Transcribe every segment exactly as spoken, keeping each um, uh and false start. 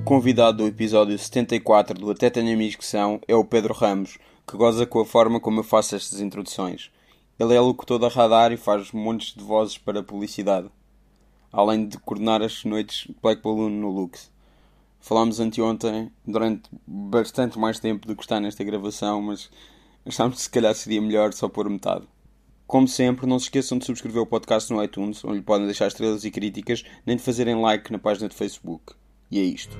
convidado do episódio setenta e quatro do Até Tenho Amigos que São é o Pedro Ramos, que goza com a forma como eu faço estas introduções. Ele é locutor da Radar e faz montes de vozes para publicidade, além de coordenar as noites Black Balloon no Lux. Falámos anteontem, durante bastante mais tempo do que está nesta gravação, mas achámos que se calhar seria melhor só pôr metade. Como sempre, não se esqueçam de subscrever o podcast no iTunes, onde lhe podem deixar estrelas e críticas, nem de fazerem like na página de Facebook. E é isto.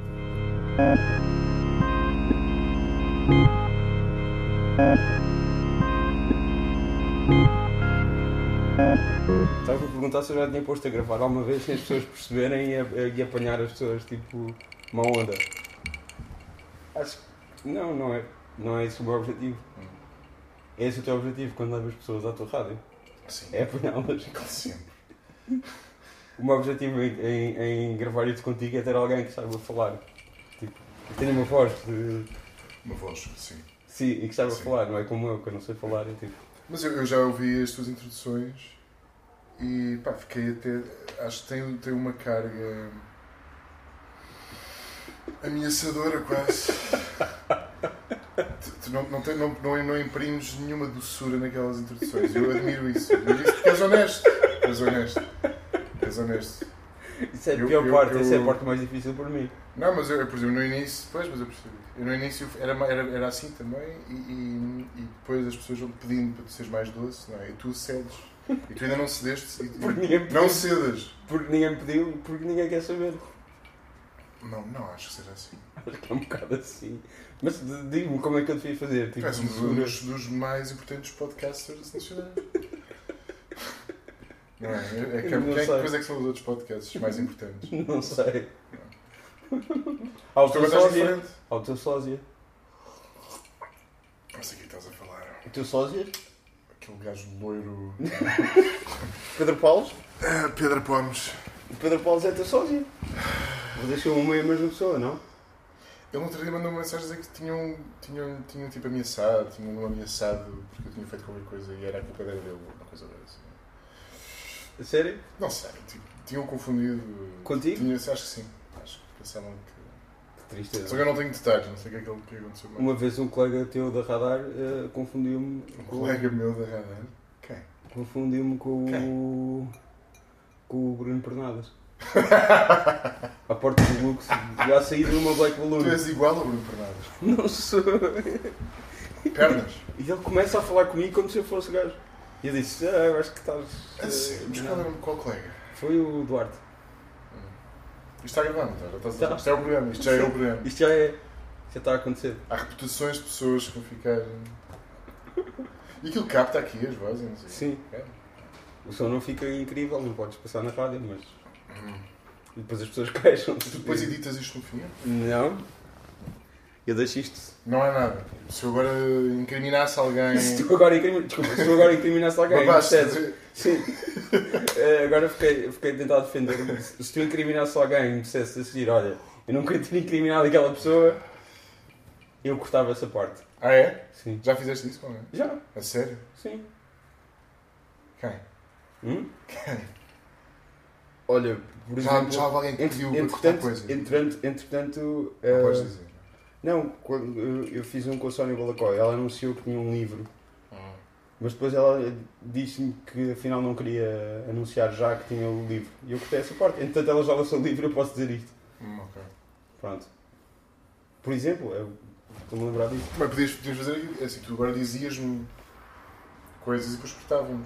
Estava a perguntar se eu já tinha posto a gravar alguma vez sem as pessoas perceberem e, a, e apanhar as pessoas, tipo, uma onda. Acho que não, não é, não é esse o meu objetivo. É esse o teu objetivo quando levas pessoas à tua rádio? Sim. É apanhá-las. Sempre. O meu objetivo em, em, em gravar isto contigo é ter alguém que saiba falar. Tipo, que tenha uma voz de... Uma voz, sim. Sim, e que saiba Sim. falar, não é como eu, que eu não sei falar. É tipo... Mas eu, eu já ouvi as tuas introduções e pá, fiquei até. Acho que tem, tem uma carga ameaçadora quase. tu tu não, não, tem, não, não, não imprimes nenhuma doçura naquelas introduções. Eu admiro isso. Admiro isso porque és honesto. És honesto. És honesto. Isso é a Eu- pior eu- parte, eu- essa é a parte mais difícil para mim. Não, mas eu, por exemplo, no início, pois, mas eu percebi. Eu no início era, era, era assim também e, e, e depois as pessoas vão pedindo para tu seres mais doce, não é? E tu cedes. E tu ainda não cedeste. E, Porque ninguém não pediu. cedas. Porque ninguém me pediu, porque ninguém quer saber. Não, não acho que seja assim. Acho que é um bocado assim. Mas d- diz-me como é que eu devia fazer. Tu Tipo, és um doçura. dos, dos mais importantes podcasters nacionais. Não é? É, é que, Eu não quem, sei. depois é que são os outros podcasts mais importantes? Não sei. Há o Tu teu agora estás sósia. diferente. Há o teu sósia. Não sei o que estás a falar. O teu sósia? Aquele gajo loiro. Pedro Paulos? Ah, Pedro Pomes. O Pedro Paulos é teu sósia. Vocês são uma e a mesma pessoa, não? Ele no outro dia mandou uma mensagem a dizer que tinham, tinham, tinham tipo ameaçado, tinham ameaçado porque eu tinha feito qualquer coisa e era a culpa dele, uma coisa dessa. A sério? Não sei, tipo, tinham confundido. Contigo? Tinha, acho que sim. Acho que pensavam que. Que tristeza. Só que eu não tenho detalhes, não sei o que é que, o que aconteceu. Uma vez um colega teu da Radar eh, confundiu-me Um com, colega meu da Radar. Quem? confundiu-me com o com o Bruno Pernadas. À porta do Lux, já saí de uma Black Balloon. Tu és igual ao Bruno Fernandes. Não sou. Pernas? E ele começa a falar comigo como se eu fosse gajo. E eu disse, ah, eu acho que estás. A sério? Mas qual era o qual colega? Foi o Duarte. Isto está gravando, tá? Já estás a- Tá. Isto é o programa, isto já é o programa. Isto já é. Já está a acontecer. Há reputações de pessoas que vão ficar. E aquilo capta aqui as vozes, não sei. Sim. É. O som não fica incrível, não podes passar na rádio, mas. E depois as pessoas queixam-se. Tu depois editas isto no fim? Não. Eu deixo isto. Não é nada. Se eu agora incriminasse alguém. Se tu agora, incrimi... Desculpa, se tu agora incriminasse alguém, Babaste. percebes? Sim. Eh, agora fiquei, fiquei a tentar defender. Se tu incriminasse alguém e me dissesse a seguir, olha, eu não queria ter incriminado aquela pessoa, eu cortava essa parte. Ah é? Sim. Já fizeste isso com alguém? Já? A sério? Sim. Quem? Hum? Quem? Olha, por Já, exemplo... já houve alguém que ent- pediu para cortar entretanto, coisas? entretanto, entretanto Não eh, podes dizer. não, quando eu, eu fiz um com a Sónia Balacó, ela anunciou que tinha um livro. Ah. Mas depois ela disse-me que afinal não queria anunciar já que tinha o livro. E eu cortei essa parte. Entretanto ela já lançou o livro, eu posso dizer isto. Hum, ok. Pronto. Por exemplo, eu estou-me a lembrar disso. Mas podias, podias fazer aquilo. É assim, tu agora dizias-me coisas e depois cortávamos.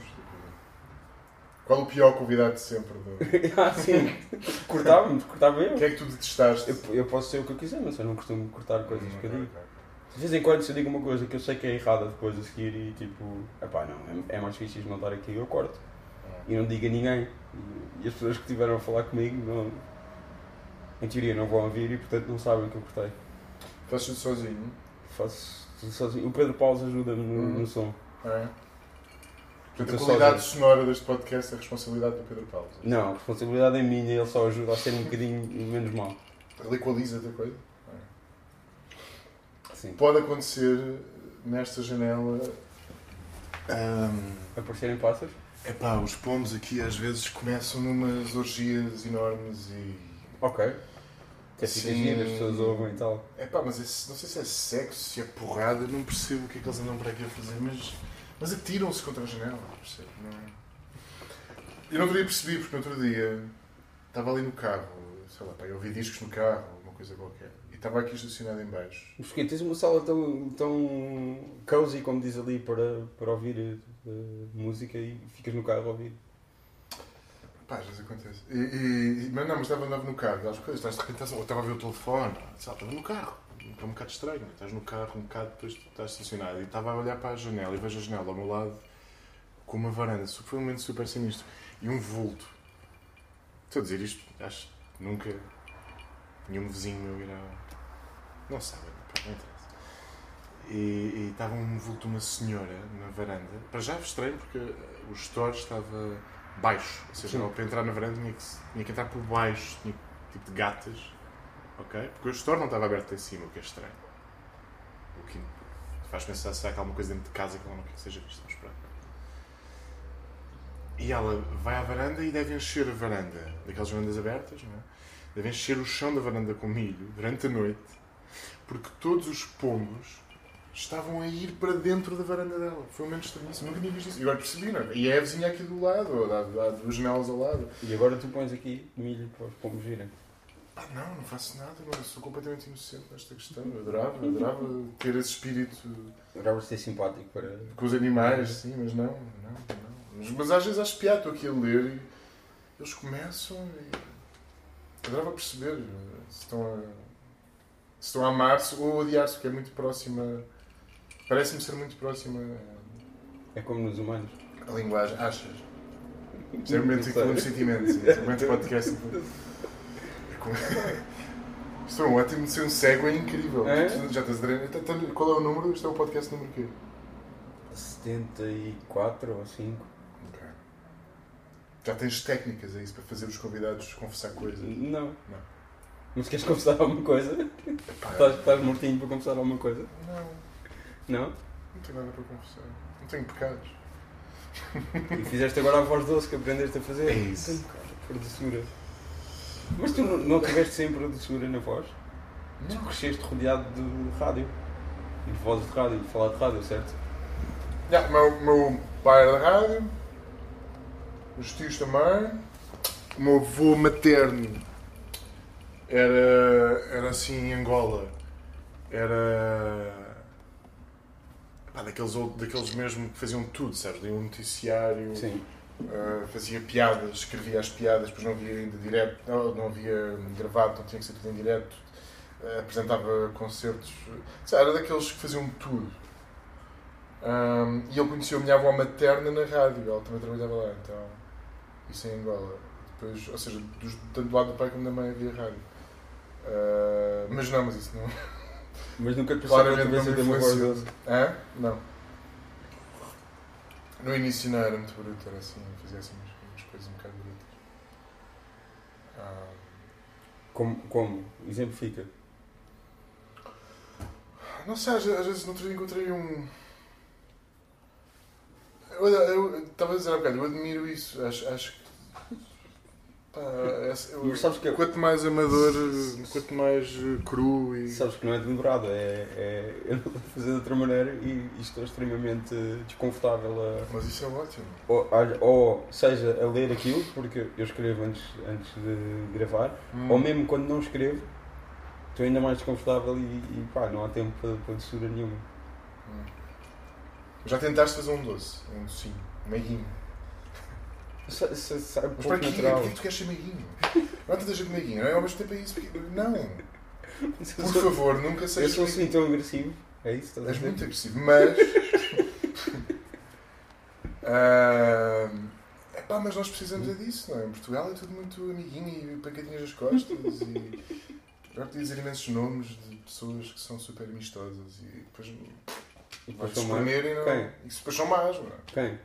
Qual o pior convidado de sempre? Do... ah, sim. Cortávamos, cortava eu. O que é que tu detestaste? eu. Eu posso ser o que eu quiser, mas eu não costumo cortar coisas Hum, que eu ok, digo. ok. De vez em quando se eu digo uma coisa que eu sei que é errada depois a seguir e tipo... Epá, não, é, é mais difícil não estar aqui, eu corto. Ah. E não digo a ninguém. E, e as pessoas que estiveram a falar comigo, não, em teoria não vão ouvir e portanto não sabem que eu cortei. Fazes tudo sozinho? Faço tudo sozinho. O Pedro Paulo ajuda-me no, Hum. no som. É. Portanto, a Estou qualidade sozinho. sonora deste podcast é a responsabilidade do Pedro Paulo. Não, a responsabilidade é minha, ele só ajuda a ser um bocadinho menos mal. Ele equaliza-te a coisa? Sim. Pode acontecer nesta janela. Um, Aparecerem pássaros? epá, os pomos aqui às vezes começam numas orgias enormes e. Ok. Que é fica giro, as pessoas ouvem e tal. É pá, mas esse, não sei se é sexo, se é porrada, não percebo o que é que eles andam para aqui a fazer, mas, mas atiram-se contra a janela, percebo? Não é? Eu no outro dia percebi, porque no outro dia estava ali no carro, sei lá, pá, eu ouvi discos no carro, uma coisa qualquer, e estava aqui estacionado em baixo. Mas porquê? Tens uma sala tão, tão cozy, como diz ali, para, para ouvir uh, música e ficas no carro a ouvir. Pá, às vezes acontece. E, e, mas não, mas estava andando no carro, as coisas, estás de repente, ou estava a ver o telefone, sabe, estava no carro. É um bocado estranho, né? Estás no carro, um bocado, depois estás estacionado. E estava a olhar para a janela e vejo a janela ao meu lado com uma varanda. Foi um momento super sinistro. E um vulto. Estou a dizer isto, acho que nunca nenhum vizinho meu irá. Não sabe, não interessa. E, e estava um vulto, uma senhora na varanda. Para já estranho, porque o store estava baixo. Ou seja, ela, para entrar na varanda tinha que, tinha que entrar por baixo, tinha tipo de gatas. Ok? Porque o store não estava aberto em cima, o que é estranho. O que faz pensar, será que há alguma coisa dentro de casa que ela não quer que seja vista? Vamos esperar. E ela vai à varanda e deve encher a varanda, daquelas varandas abertas, não é? Deve encher o chão da varanda com milho durante a noite, porque todos os pombos estavam a ir para dentro da varanda dela. Foi um momento estranhíssimo, nunca tinha visto isso. E agora percebi, não é? E é a vizinha aqui do lado, ou há, há duas janelas ao lado. E agora tu pões aqui milho para os pombos virem. Ah, não, não faço nada, não. Eu sou completamente inocente nesta questão. Eu adorava, adorava ter esse espírito. Adorava ser simpático para. Com os animais, sim, mas não, não, não. Mas, mas às vezes acho piada, estou aqui a ler e eles começam e. Adorava perceber se estão a. Se estão a amar-se ou a odiar-se, que é muito próxima. Parece-me ser muito próxima. É como nos humanos. A linguagem, achas? Isto é um momento em que falamos sentimentos. É um momento de podcast. Isto é um ótimo de ser um cego, é incrível. É? Já estás a qual é o número? Isto é o podcast número quê? setenta e quatro ou cinco. Ok. Já tens técnicas a isso para fazer os convidados confessar coisas? Não. Não. Mas queres confessar alguma coisa? Epá, Estás, estás mortinho para confessar alguma coisa? Não, Não? não tenho nada para confessar. Não tenho pecados. E fizeste agora a voz doce que aprendeste a fazer? É isso. Tenho, cara, por doçura. Mas tu não, não tiveste sempre a doçura na voz? Tu cresceste rodeado de rádio. E de vozes de rádio, de falar de rádio, certo? Já, meu, meu pai era da rádio, os tios também, o meu avô materno era, era assim em Angola, era pá, daqueles, daqueles mesmo que faziam tudo, sabes? Liam um noticiário, Sim. uh, fazia piadas, escrevia as piadas, depois não havia ainda direto, não, não havia gravado, não tinha que ser tudo em direto, uh, apresentava concertos, sabe? Era daqueles que faziam tudo. Um, e ele conheceu a minha avó materna na rádio, ela também trabalhava lá, então isso em Angola. Depois, ou seja, dos, tanto do lado do pai como da mãe havia rádio. Uh, mas não, mas isso não. Mas nunca te percebeu a cabeça de uma voz doce? Hã? Não. No início não era muito bruto, era assim, fazia assim umas, umas coisas um bocado brutas. Um, Como? Como? Exemplifica. não sei, às, às vezes no outro dia encontrei um. Eu, eu, eu estava a dizer há bocado, eu admiro isso, acho, acho que. Pá, eu, Mas sabes que eu- quanto mais amador, quanto mais cru e. Sabes que não é deliberado, é, é, eu não estou a fazer de outra maneira e estou extremamente desconfortável a, Mas isso é ótimo. ou, a- ou seja, a ler aquilo, porque eu escrevo antes, antes de gravar, Hum. ou mesmo quando não escrevo, estou ainda mais desconfortável e, e pá, não há tempo para, para doçura nenhuma. Hum. Já tentaste fazer um doce, um docinho, um meiguinho. Sa- sa- Sabe Mas pouco para quê? natural. Porquê que tu queres ser meiguinho? Não há tanta gente meiguinho, não é? Ao mesmo tempo é isso. Porque... Não! Eu Por sou- favor, nunca Eu sejas sou assim meiguinho. tão agressivo, é isso? Estás a És dizer? muito agressivo, mas. ah, epá, mas nós precisamos é disso, não é? Em Portugal é tudo muito amiguinho e pancadinhas nas costas e. Agora podia dizer imensos nomes de pessoas que são super amistosas e depois. E depois Vais são mais- espremer e não. Quem? E depois são más, não é? Quem?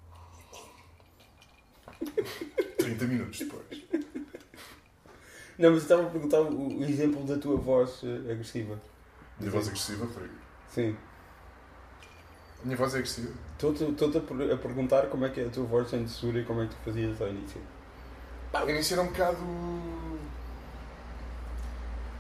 trinta minutos depois. Não, mas eu estava a perguntar o, o exemplo da tua voz eh, agressiva. Minha voz é agressiva, Rodrigo. Sim. A minha voz é agressiva. Estou-te estou-te a, per- a perguntar como é que é a tua voz sem doçura e como é que tu fazias ao início. Pá, o início era um bocado.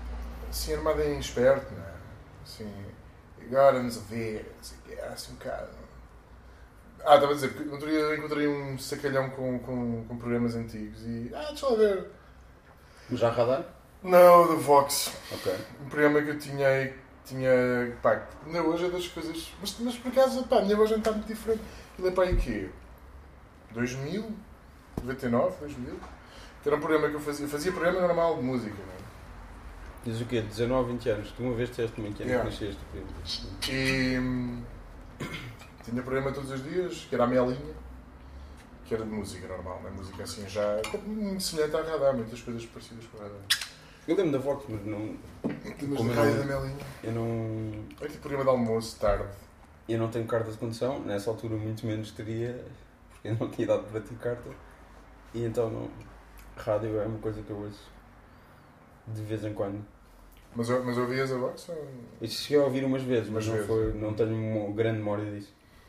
assim armado em esperto, não é? Assim, agora nos a ver, assim, era assim um bocado. Ah, estava a dizer, porque outro dia eu encontrei um sacalhão com, com, com programas antigos e. Ah, deixa lá ver. Já radar? Não, da Vox. Ok. Um programa que eu tinha. tinha pá, ainda hoje é das coisas. Mas, mas por acaso, pá, a minha voz não está muito diferente. Ele é para aí o quê? dois mil? noventa e nove? dois mil? Era um programa que eu fazia. Eu fazia programa normal de música, não é? Diz o quê? dezanove, vinte anos. Tu uma vez disseste-me que Yeah. nasceste. E. hum, tinha programa todos os dias, que era a Melinha, que era de música normal, não é? Música assim já. Muito semelhante à radar, muitas coisas parecidas com a radar. Eu lembro da Vox, mas não. Mas Como a eu rádio não- da Melinha. Eu não. É tipo programa de almoço, tarde. Eu não tenho carta de condução, nessa altura muito menos teria, porque eu não tinha idade para ter carta. E então não. Rádio é uma coisa que eu ouço de vez em quando. Mas, mas ouvias a Vox? Ou... Eu cheguei a ouvir umas vezes, mas Umas não, vezes. foi, não tenho uma grande memória disso.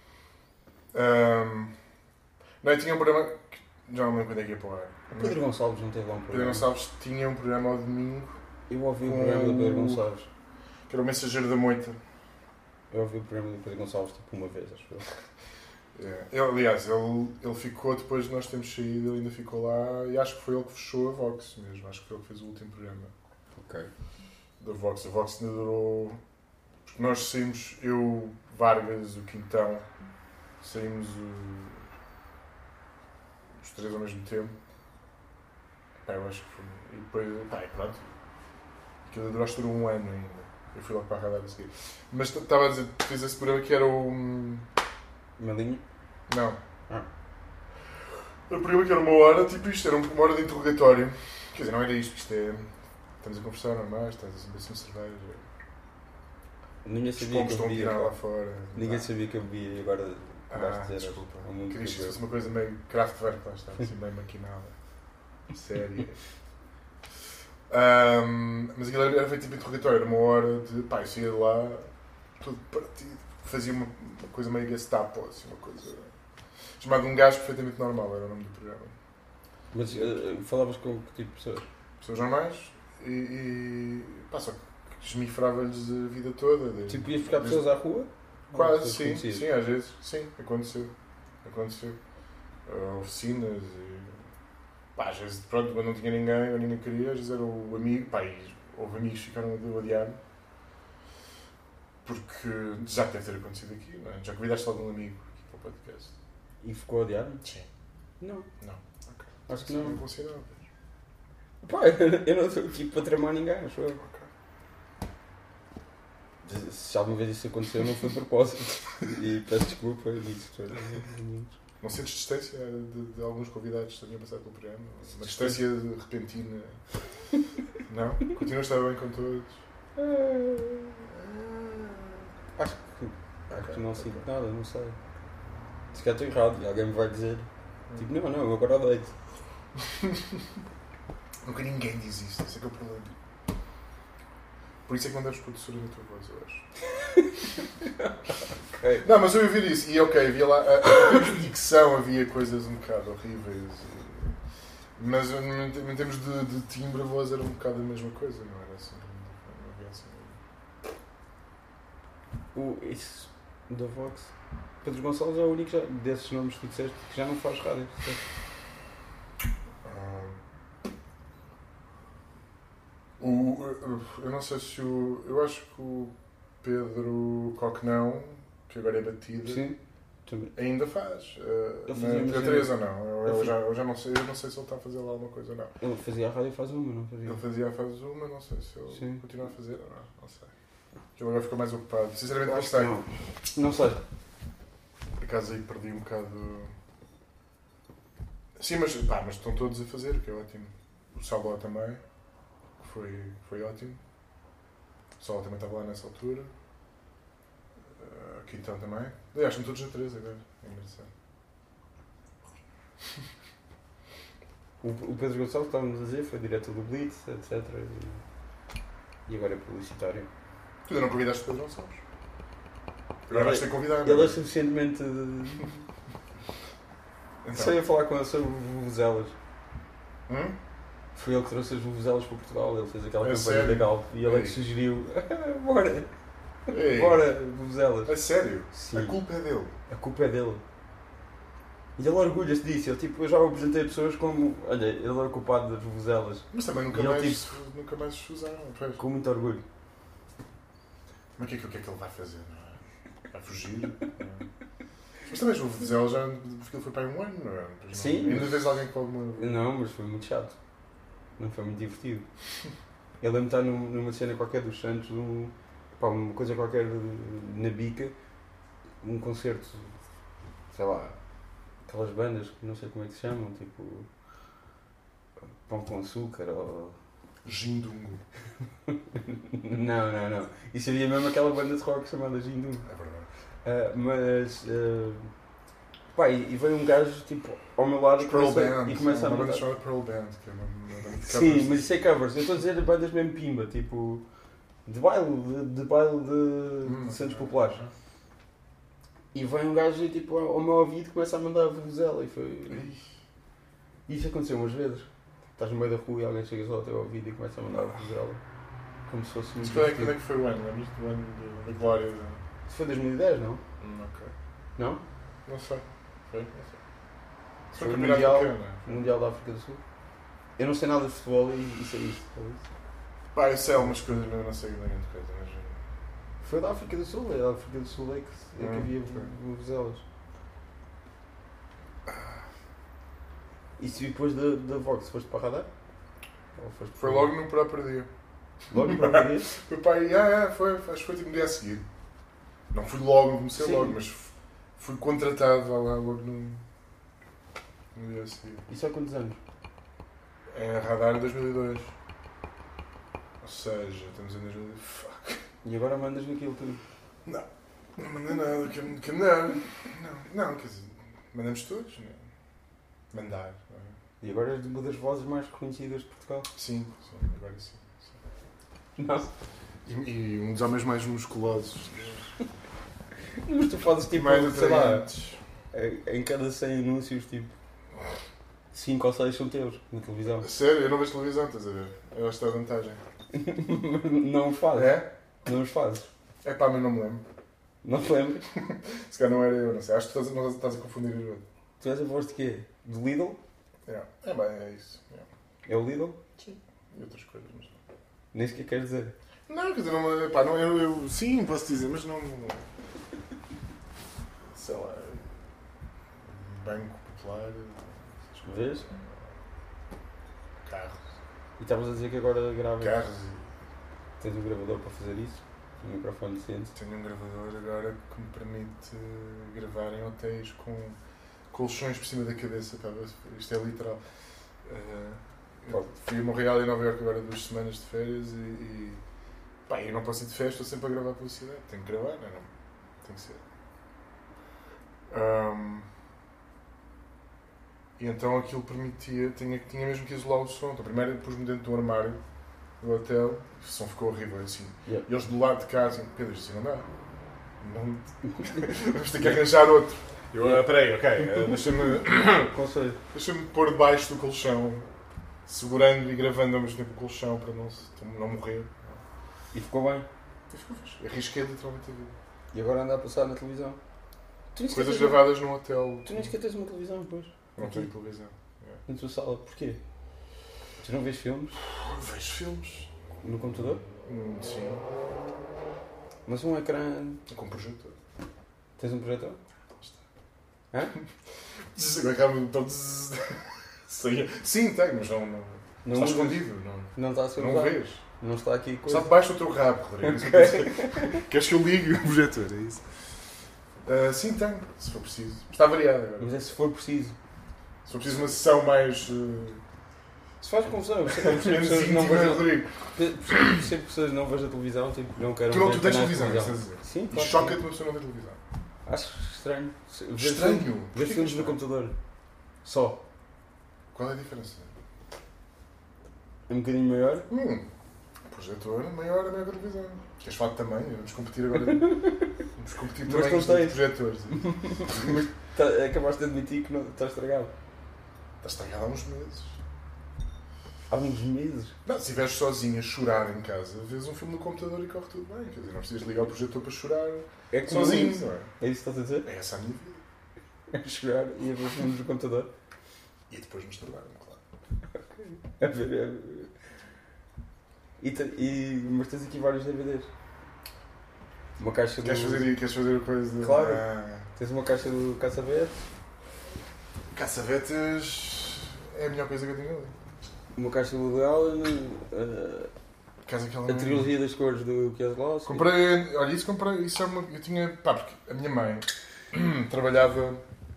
Hum, não, eu tinha um programa. Que já não me lembro quando é que ia para o ar. O Pedro Gonçalves não teve lá um Pedro programa. Gonçalves tinha um programa ao domingo, Eu ouvi o com- programa do Pedro Gonçalves. que era o Mensageiro da Moita. Eu ouvi o programa do Pedro Gonçalves tipo uma vez, acho eu. É. Ele, aliás, ele, ele ficou depois de nós termos saído, ele ainda ficou lá e acho que foi ele que fechou a Vox mesmo. Acho que foi ele que fez o último programa Ok. da Vox. A Vox ainda durou. Porque nós saímos, eu, Vargas, o Quintão, saímos o- os três ao mesmo tempo. Pá, eu acho que foi. E depois, pá, e pronto. Aquilo durou, acho que durou um ano ainda. Eu fui logo para a radar a seguir. Mas t- estava a dizer, fiz esse programa que era o. hum, Melinha? Não. Ah. O programa que era uma hora, tipo isto, era uma hora de interrogatório. Quer dizer, não era isto, isto é. Estamos a conversar normais, estás a beber uma cerveja. Ninguém Os sabia pombos que eu estão a bebia. tirar lá fora. Ninguém Ah. sabia que eu bebia e agora Ah, vais dizer. desculpa. ao mundo Querias que eu fosse uma coisa meio Kraftwerk, lá está, assim, meio maquinada. Séria. Ahm, mas aquilo era feito tipo interrogatório, era uma hora de. Pá, eu saía de lá, todo partido. Fazia uma, uma coisa meio Gestapo, assim, uma coisa. Chamado Um Gajo Perfeitamente Normal, era o nome do programa. Mas eh, falavas com que tipo de pessoas? Pessoas normais e. e pá, só que esmifrava-lhes a vida toda. desde- Tipo, ias buscar desde- pessoas à rua? Ou Quase, pessoas sim, conhecidas? sim, às vezes, sim, aconteceu. Aconteceu. Uh, oficinas e. Pá, às vezes, pronto, quando não tinha ninguém, ou ninguém queria, às vezes era o amigo, pá, e houve amigos que ficaram a odiar-me. Porque já deve ter acontecido aqui, não é? Já convidaste algum amigo aqui para o podcast? E ficou a odiar? Sim. Não. Não. Ok. Acho que Sim, não. consideráveis. Pá, eu não estou aqui para tramar ninguém, acho eu. Ok. Se alguma vez isso aconteceu, não foi de propósito. E peço desculpa e disse. Não sentes distância de, de alguns convidados que tenham passado pelo programa? Uma distância repentina? Não? Continuas a estar bem com todos? Acho que, acho que não sinto nada, não sei. Se calhar estou errado e alguém me vai dizer. Tipo, não, não, eu agora odeio-te. Nunca ninguém diz isso, esse é que é o problema. Por isso é que não deves pôr doçura na tua voz, eu acho. Ok. Não, mas eu ia ouvir isso, e ok, havia lá, a, a termos de dicção havia coisas um bocado horríveis, e- mas em, em termos de, de timbre a voz era um bocado a mesma coisa, não era assim, não havia assim. O, isso da Vox. Pedro Gonçalves é o único já, desses nomes que tu disseste que já não faz rádio. Ah, o, eu não sei se o, eu acho que o Pedro Coquenão, que agora é batida, Sim, também. ainda faz. Uh, Ele na fazia, mas T três ou não? Eu, Ele eu faz- já, eu já não sei, eu não sei se ele está a fazer lá alguma coisa ou não. Ele fazia a rádio e faz uma, não fazia? Ele fazia a fase uma, não sei se ele Sim. continua a fazer ou não, não sei. Ele agora ficou mais ocupado. Sinceramente não Acho sei. que não. Não sei. Por acaso aí perdi um bocado. Sim, mas, pá, mas estão todos a fazer, o que é ótimo. O Saló também, que foi, foi ótimo. O Saló também estava lá nessa altura. Uh, Quintão também. Aliás, estão todos na três agora. É engraçado. O, o Pedro Gonçalves, estávamos a dizer, foi diretor do Blitz, etcétera. E, e agora é publicitário. Tu ainda não convidaste o Pedro Gonçalves? Agora Ele- vais ter que convidar. Ele não é é? suficientemente. Então. Só ia falar com ele sobre vuvuzelas. Hum? Foi ele que trouxe as vuvuzelas para Portugal, ele fez aquela É campanha sério? da Galp e ele é que Ei. sugeriu: bora, Ei, bora, vuvuzelas. a sério? Sim. A culpa é dele. A culpa é dele. E ele orgulha-se disso. Ele, tipo, eu já o apresentei a pessoas como: olha, ele é o culpado das vuvuzelas. Mas também nunca E ele, mais, tipo, nunca mais se usaram. Pois. Com muito orgulho. Mas o que, é que, o que é que ele vai fazer? Não é? Vai fugir? Não é? Mas também o Vizela já. Porque ele foi para aí um ano, não é? Pois não. Sim, Ainda mas- vês alguém com alguma. Não, mas foi muito chato. Não foi muito divertido. Eu lembro de estar num- numa cena qualquer dos Santos, um, pá, uma coisa qualquer na bica, um concerto, sei lá, aquelas bandas que não sei como é que se chamam, tipo Pão com Açúcar ou. Gindungo. Não, não, não. Isso havia mesmo aquela banda de rock chamada Jindum. É verdade. Ah, mas. ah, pá, e e veio um gajo tipo ao meu lado e Pearl começa, Band. e começa Há a uma banda mandar. chamada Pearl Band, que é uma, uma banda de Sim, covers. mas isso é covers. Eu estou a dizer bandas mesmo pimba, tipo. De baile, de, de baile de, Hum, de Santos ok. Populares. E vem um gajo e tipo ao ao meu ouvido começa a mandar a vuvuzela e foi. E isso aconteceu umas vezes. Estás no meio da rua e alguém chega só ao teu ouvido e começa a mandar a vuvuzela. Como se fosse Mas muito. quando é, que- quando é divertido. que foi o ano? Lembras do ano de- da glória? de- Isso foi dois mil e dez, não? Hum, ok. Não? Não sei. Foi? Não sei. Se Foi foi o campeonato Mundial, pequeno, não é? o Mundial da África do Sul. Eu não sei nada de futebol e isso é isto. sabe isso? Pá, eu sei algumas coisas, mas eu não sei grande coisa. Mas... Foi da África do Sul, é da África do Sul é que, é que Hum, havia foi. vuvuzelas. E se depois da, da Vox foste para a Radar? Ou foste Foi para- logo no próprio dia. Logo para o dia? Meu pai, ah, ah, foi, acho que foi tipo no dia a seguir. Não fui logo, não comecei Sim. logo, mas f- fui contratado vá lá logo no, no dia a seguir. Isso há quantos anos? É a Radar dois mil e dois. Ou seja, estamos em dois mil e dois. Fuck. E agora mandas naquilo tudo. Não mandei nada, que, que mandar. Não, não, quer dizer, mandamos todos, né? Mandar. Não é? E agora és uma das vozes mais reconhecidas de Portugal. Sim, sim, agora sim. sim. Não. E, e um dos homens mais musculosos. Mas tu fazes tipo, mais sei lá, atraentes. em cada cem anúncios, tipo, cinco ou seis são teus na televisão. Sério, eu não vejo televisão, estás a ver? Eu acho que está a vantagem. Não os fazes. É? Não os fazes. É pá, mas não me lembro. Não te lembras? Se calhar não era eu, não sei. Acho que estás, não estás a confundir as duas. Tu és a voz de quê? Do Lidl? É, é bem, é isso. É. É o Lidl? E outras coisas, mas não. Nem sequer queres dizer. Não, quer dizer, não, pá, não, eu, eu sim, posso dizer, mas não. não sei lá. Banco Popular. essas coisas. Vês? Carros. E estavas a dizer que agora gravas. Carros Tens um gravador para fazer isso? Um microfone decente. e tenho um gravador agora que me permite gravar em hotéis com colchões por cima da cabeça. Pá, isto é literal. Uh, eu fui a Montreal e a Nova Iorque agora duas semanas de férias e, e pá, eu não posso ir de férias, estou sempre a gravar publicidade. Tenho que gravar, não é? Não. Tem que ser. Um, e então aquilo permitia, tinha, tinha mesmo que isolar o som. Então, primeiro pus-me dentro do armário do hotel, o som ficou horrível assim. Yeah. E eles do lado de cá assim, Pedro, isto assim não dá. Não... Vamos ter que arranjar outro. Eu, ah, peraí, ok, eh, deixa-me Conselho. deixa-me pôr debaixo do colchão, segurando e gravando ao mesmo tempo o colchão para não, se- não morrer. E ficou bem. E ficou fixe. Arrisquei literalmente a vida. E agora anda a passar na televisão. Tu nem sequer Coisas tens- gravadas num hotel. Tu nem sequer tens uma televisão depois. Não tenho televisão. Na tua sala. Porquê? Tu não vês filmes Vejo filmes. no computador? Hum, sim. Mas um ecrã. Com projetor. Tens um projetor? Zzz, agora acaba todo zzz. Sim, sim, tenho, mas não, não, Não está usas? escondido. Não, Não está a ser não usado. vês. Não está aqui coisa. Está debaixo do teu rabo, Rodrigo. Isso é o que eu sei. Queres que eu ligue o projetor? É isso? Ah, sim, tenho, se for preciso. Está variado agora. Mas é se for preciso. Se for preciso uma sessão mais. Uh, Se faz confusão, eu percebo que menos pessoas que não íntima, vejam. Rodrigo. Percebo que pessoas não vejam televisão, tipo, não quero Tu não ver tu tens canais de televisão, estás a dizer? Sim, E claro que choca-te sim. uma pessoa não ver televisão. Acho estranho. Se- Ver Estranho? filmes- Porquê Ver que filmes é no estranho? computador. Só. Qual é a diferença? É um bocadinho maior. Hum, projetor maior é maior que a televisão. Queres falar de tamanho? Vamos competir agora. Vamos competir Mas tamanhos não de tens. projetores. Mas tá, acabaste de admitir que não está estragado. Está estragado há uns meses. Há uns meses. Não, se estiveres sozinho a chorar em casa, vês um filme no computador e corre tudo bem. Quer dizer, não precisas ligar o projetor para chorar É como sozinho, isso. não é? É isso que estás a dizer? É essa a minha vida. É chorar e a ver filmes no computador. E depois masturbar-me, claro. A ver, a ver. E, te- e, mas tens aqui vários D V Ds. Uma caixa Queres do... fazer, queres fazer a coisa de... Claro. Ah, Tens uma caixa do Caçavetes. Caçavetes é a melhor coisa que eu tenho ali. Uma caixa do Allen. Uh, Casa aquela... a trilogia das cores do Kieslowski. Comprei, olha, isso comprei, isso é uma, eu tinha, pá, porque a minha mãe trabalhava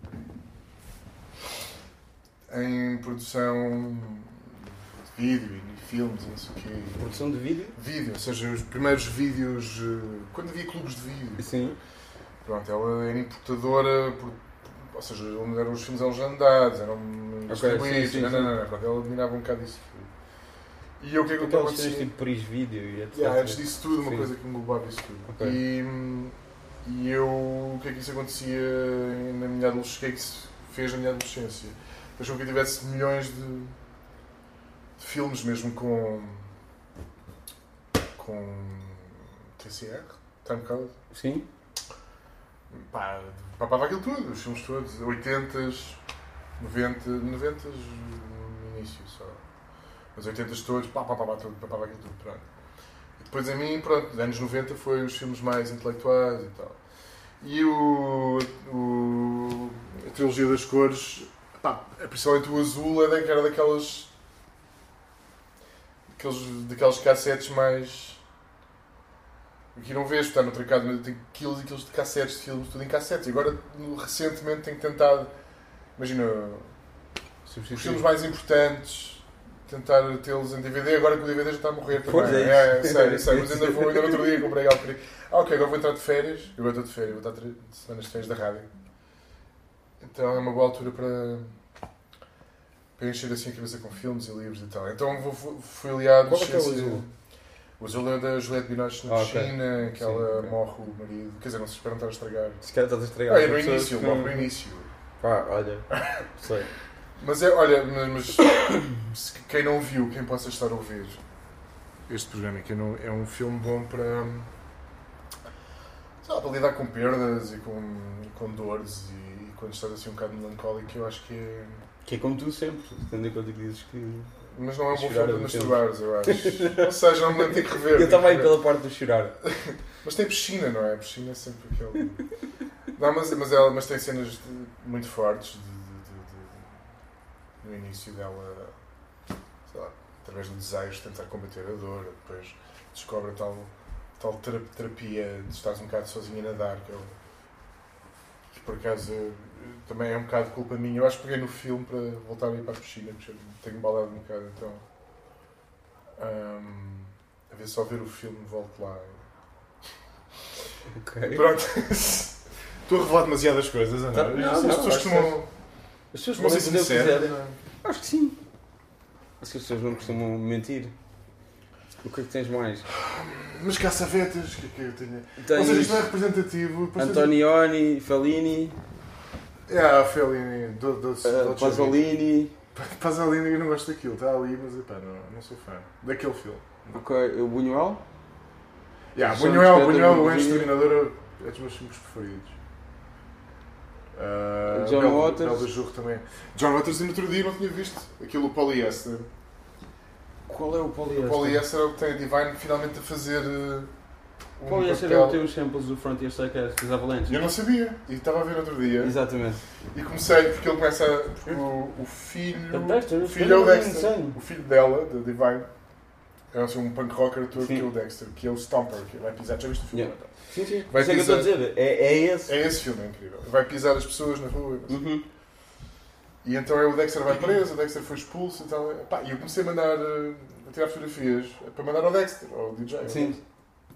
em produção de vídeo e filmes e não sei o quê. Produção de vídeo? Vídeo, ou seja, os primeiros vídeos, eh, quando havia clubes de vídeo. Sim. Pronto, ela era importadora, por, ou seja, onde eram os filmes legendados, eram distribuídos, sim, sim, não, sim. não, não, não, pronto, ela dominava um bocado isso tudo. E eu o que é que eu Aquelas acontecia? cenas tipo Paris Vídeo e etcétera. Yeah, antes disso tudo, uma Sim. coisa que englobava isso tudo. Ok. E, e eu, o que é que isso acontecia na minha adolescência? O que é que isso fez na minha adolescência? Fez com que eu tivesse milhões de, de filmes, mesmo com. com. T C R, Timecode. Sim. Pá, papava aquilo tudo, os filmes todos, oitentas, noventa, noventas no início só. Mas oitentas todos, pá, pá, pá, pá, tudo, papava aquilo tudo, pronto. E depois a mim, pronto, nos anos noventa foi os filmes mais intelectuais e tal. E o, o a trilogia das cores, pá, principalmente o azul era, era daquelas, daqueles, daqueles cassetes mais... Aqui não vês, está no trocado, mas eu tenho quilos e quilos de cassetes de filmes, tudo em cassetes. E agora, recentemente, tenho tentado, imagina, os filmes mais importantes, tentar tê-los em D V D, agora que o D V D já está a morrer também. Pois é, é, é sério, sério, mas ainda vou, ainda no outro dia comprei algo. Ah, ok, agora vou entrar de férias, eu agora estou de férias, vou estar três semanas de férias da rádio. Então é uma boa altura para, para encher assim a cabeça com filmes e livros e tal. Então vou, vou, fui ali à Qual é que é o adolescência. azul? O azul é da Juliette Binoche na Ah, ok. China, que Sim, ela ok. morre o marido. Quer dizer, não se espera não estar a estragar. Se calhar estás a estragar. Ah, é no para pessoas início, que morre não- no início. Pá, olha. Sei. Mas é, olha, mas, mas se quem não viu, quem possa estar a ouvir este programa, que não, é um filme bom para, sei lá, para lidar com perdas e com, e com dores e, e quando estás assim um bocado melancólico, eu acho que é... Que é como tu sempre, tendo em conta que dizes que. Mas não é um bom Chorar filme é para do masturbares, eu acho. Ou seja, não me tenho que rever. Eu estava aí tenho que rever. pela parte do chorar. Mas tem piscina, não é? A piscina é sempre aquele... Não, mas, mas, ela, mas tem cenas de- muito fortes de, de- de- de- no início dela, sei lá, através do desejo, tentar combater a dor, depois descobre a tal, tal tera- terapia de estar um bocado sozinha a nadar, que, eu, que por acaso eh, também é um bocado culpa minha. Eu acho que peguei no filme para voltar a ir para a piscina, porque tenho embalado um bocado, então... hum, a ver só ver o filme, volto lá. Ok. Pronto. Estou a revelar demasiadas coisas, Ana. Tá- não, As não, pessoas acho costumam... As pessoas Vou podem ser fazer o que sincero. quiserem. Acho que sim. Acho que as pessoas não costumam mentir. O que é que tens mais? Mas caçavetas, o que é que eu tenho? Tens Ou seja, isto não é representativo. Depois tem- Antonioni, Fellini, É, a Fellini, do, do, uh, Pasolini, Pasolini, eu não gosto daquilo, está ali, mas epá, não, não sou fã daquele filme. ok, o Buñuel. Yeah, São Buñuel, dos Buñuel, o Pedro Exterminador é dos meus filmes preferidos. Uh, John Bel- Waters. Bel do Jour também. John Waters, no outro dia não tinha visto aquilo, o Polyester. Qual é o O Poliéster? Polyester é o que tem a Divine finalmente a fazer uh, O um Poliéster é papel. o que tem os samples do Frontier Psychiatrists dos Avalanche. Eu não sabia, e estava a ver outro dia. Exatamente. E comecei porque ele começa a, porque o, o filho. O Dexter, o filho é o Dexter. insano. O filho dela, da Divine, é assim, um punk rocker todo Sim. que é o Dexter, que é o Stomper, que vai pisar. Já viste o filme? Yeah. Sim, sim. Vai Isso é que eu estou a pisar- dizer. É, é esse. É esse filme, é incrível. Vai pisar as pessoas na rua. Uhum. E então é o Dexter vai preso, o Dexter foi expulso e tal. Pá, e eu comecei a mandar, eh, a tirar fotografias para mandar ao Dexter, ao D J. ao Sim. Dexter.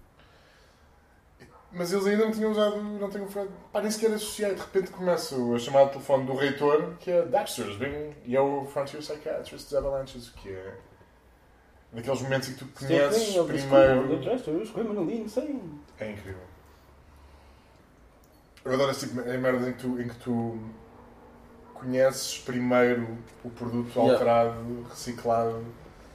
Mas eles ainda não tinham usado, não tinham feito. Pá, nem sequer associei. De repente começa a chamada de telefone do reitor, que é Dexter's bem, e é o Frontier Psychiatrist dos Avalanches, que é daqueles momentos em que tu conheces Sim, ele primeiro. descobriu, Dexter, eu escolhi ali, sei. É incrível. Eu adoro esse tipo de merda em que tu, em que tu conheces primeiro o produto Yeah. alterado, reciclado,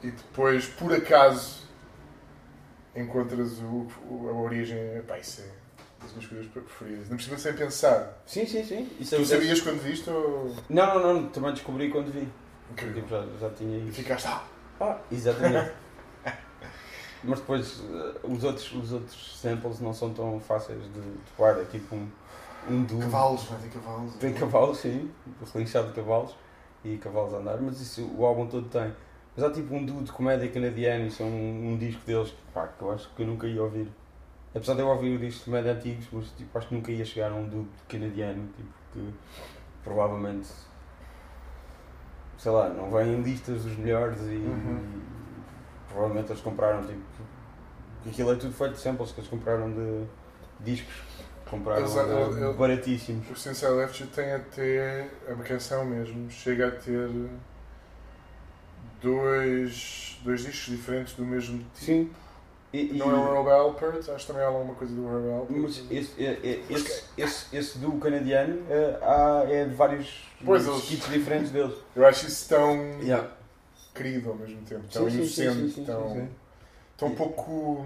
e depois, por acaso, encontras o, o- a origem. Epá, isso é das minhas coisas preferidas. Não precisa sem pensar. Sim, sim, sim. Isso Tu é- sabias quando viste ou. Não, não, não. Também descobri quando vi. Incrível. Tipo, já, já tinha E isso. ficaste. Ah, Ah, exatamente. Mas depois uh, os, outros, os outros samples não são tão fáceis de tocar. É tipo um, um duo. cavalos, vai ter cavalos. Tem cavalos, sim. Relinchado de cavalos. E cavalos a andar. Mas isso o álbum todo tem. Mas há tipo um duo de comédia canadiano. Isso é um, um disco deles pá, que eu acho que eu nunca ia ouvir. Apesar de eu ouvir discos de comédia antigos, mas tipo, acho que nunca ia chegar a um duo canadiano. Tipo, que provavelmente, sei lá, não vem em listas dos melhores e, Uhum. e provavelmente eles compraram tipo. Aquilo é tudo feito de samples que eles compraram de discos. Compraram Eles- uh, ele- baratíssimos. O Since I Left You tem até. A canção mesmo chega a ter. Dois, dois discos diferentes do mesmo tipo. Sim. E, e- Não é o Rob Alpert, acho que também há alguma coisa do Rob Alpert. mas esse, é- é- esse, esse, esse duo canadiano é, há, é de vários Pois, eles- kits diferentes deles. Eu acho isso tão Yeah. querido ao mesmo tempo, tão Sim, sim, sim, inocente, sim, sim, tão, sim, sim. tão pouco.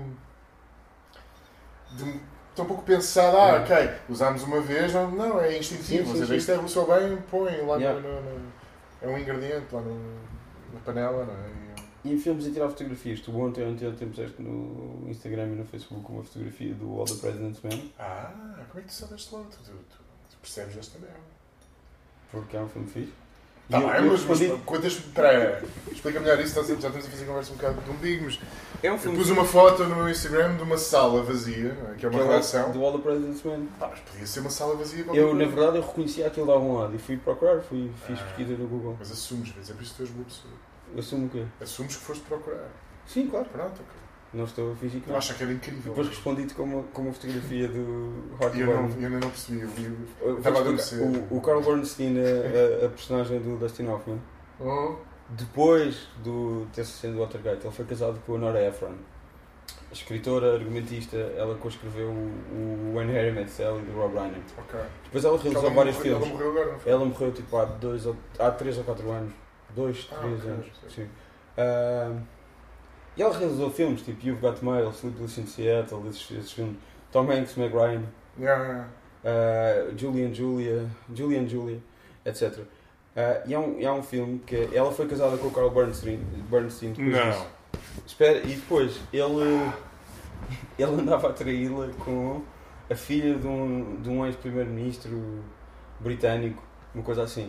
de- tão pouco pensado. Ah, Uhum. ok, usámos uma vez, não, não é instintivo. Sim, Ou sim, seja, sim. isto é o seu bem, põe lá Yeah. no, no- no- é um ingrediente lá no, na panela, não é? E- E em filmes e tirar fotografias, tu ontem, ontem, ontem puseste no Instagram e no Facebook uma fotografia do All the President's Men, Ah, como é que tu sabes logo? Tu, tu, tu, tu percebes esta merda. porque é um filme fixe. Tá E eu- bem, eu mas, mas respondi- quantas. Espera, explica melhor isso, estás a- já estamos a fazer conversa um bocado de umbigo, mas é um eu filme pus uma foto no meu Instagram de uma sala vazia, não é? Que é uma que é o- relação. do All the President's Men. Pá, mas podia ser uma sala vazia qualquer Eu, na coisa. verdade, eu reconhecia aquilo de algum lado e fui procurar, fui, fiz Ah. pesquisa no Google. Mas assumes, vezes é por isso que tu és boa pessoa. Eu assumo o quê? Assumes que foste procurar. Sim, claro. Pronto, ok. Não estou a fingir que Eu não. acho que era incrível. Depois respondi-te com uma, com uma fotografia do Hart E eu, não, Burn. eu ainda não percebi. Eu vi. Eu vou estava a explicar. adormecer. O, o Carl Bernstein, a, a, a personagem do Dustin Hoffman, Oh, depois do ter sido Watergate, ele foi casado com a Nora Ephron. Escritora, argumentista, ela co-escreveu o, o When Harry Met Sally do Rob Reiner. ok. Depois ela Ela realizou vários morreu- filmes. Ela morreu agora, não foi? Ela morreu tipo há dois ou há três ou quatro anos. Dois, Ah, três ok, anos. sim. Sim. Ah, e ela realizou filmes tipo You've Got Mail, Sleepless in Seattle, esses, esses filmes. Tom Hanks, Meg Ryan, Yeah, yeah. uh, Julie and Julia, Julie and Julia, etcétera. Uh, e há um, e há um filme que ela foi casada com o Carl Bernstein, Bernstein depois Não. disso. Espera, e depois ele, ele andava a traí-la com a filha de um, de um ex-primeiro-ministro britânico, uma coisa assim.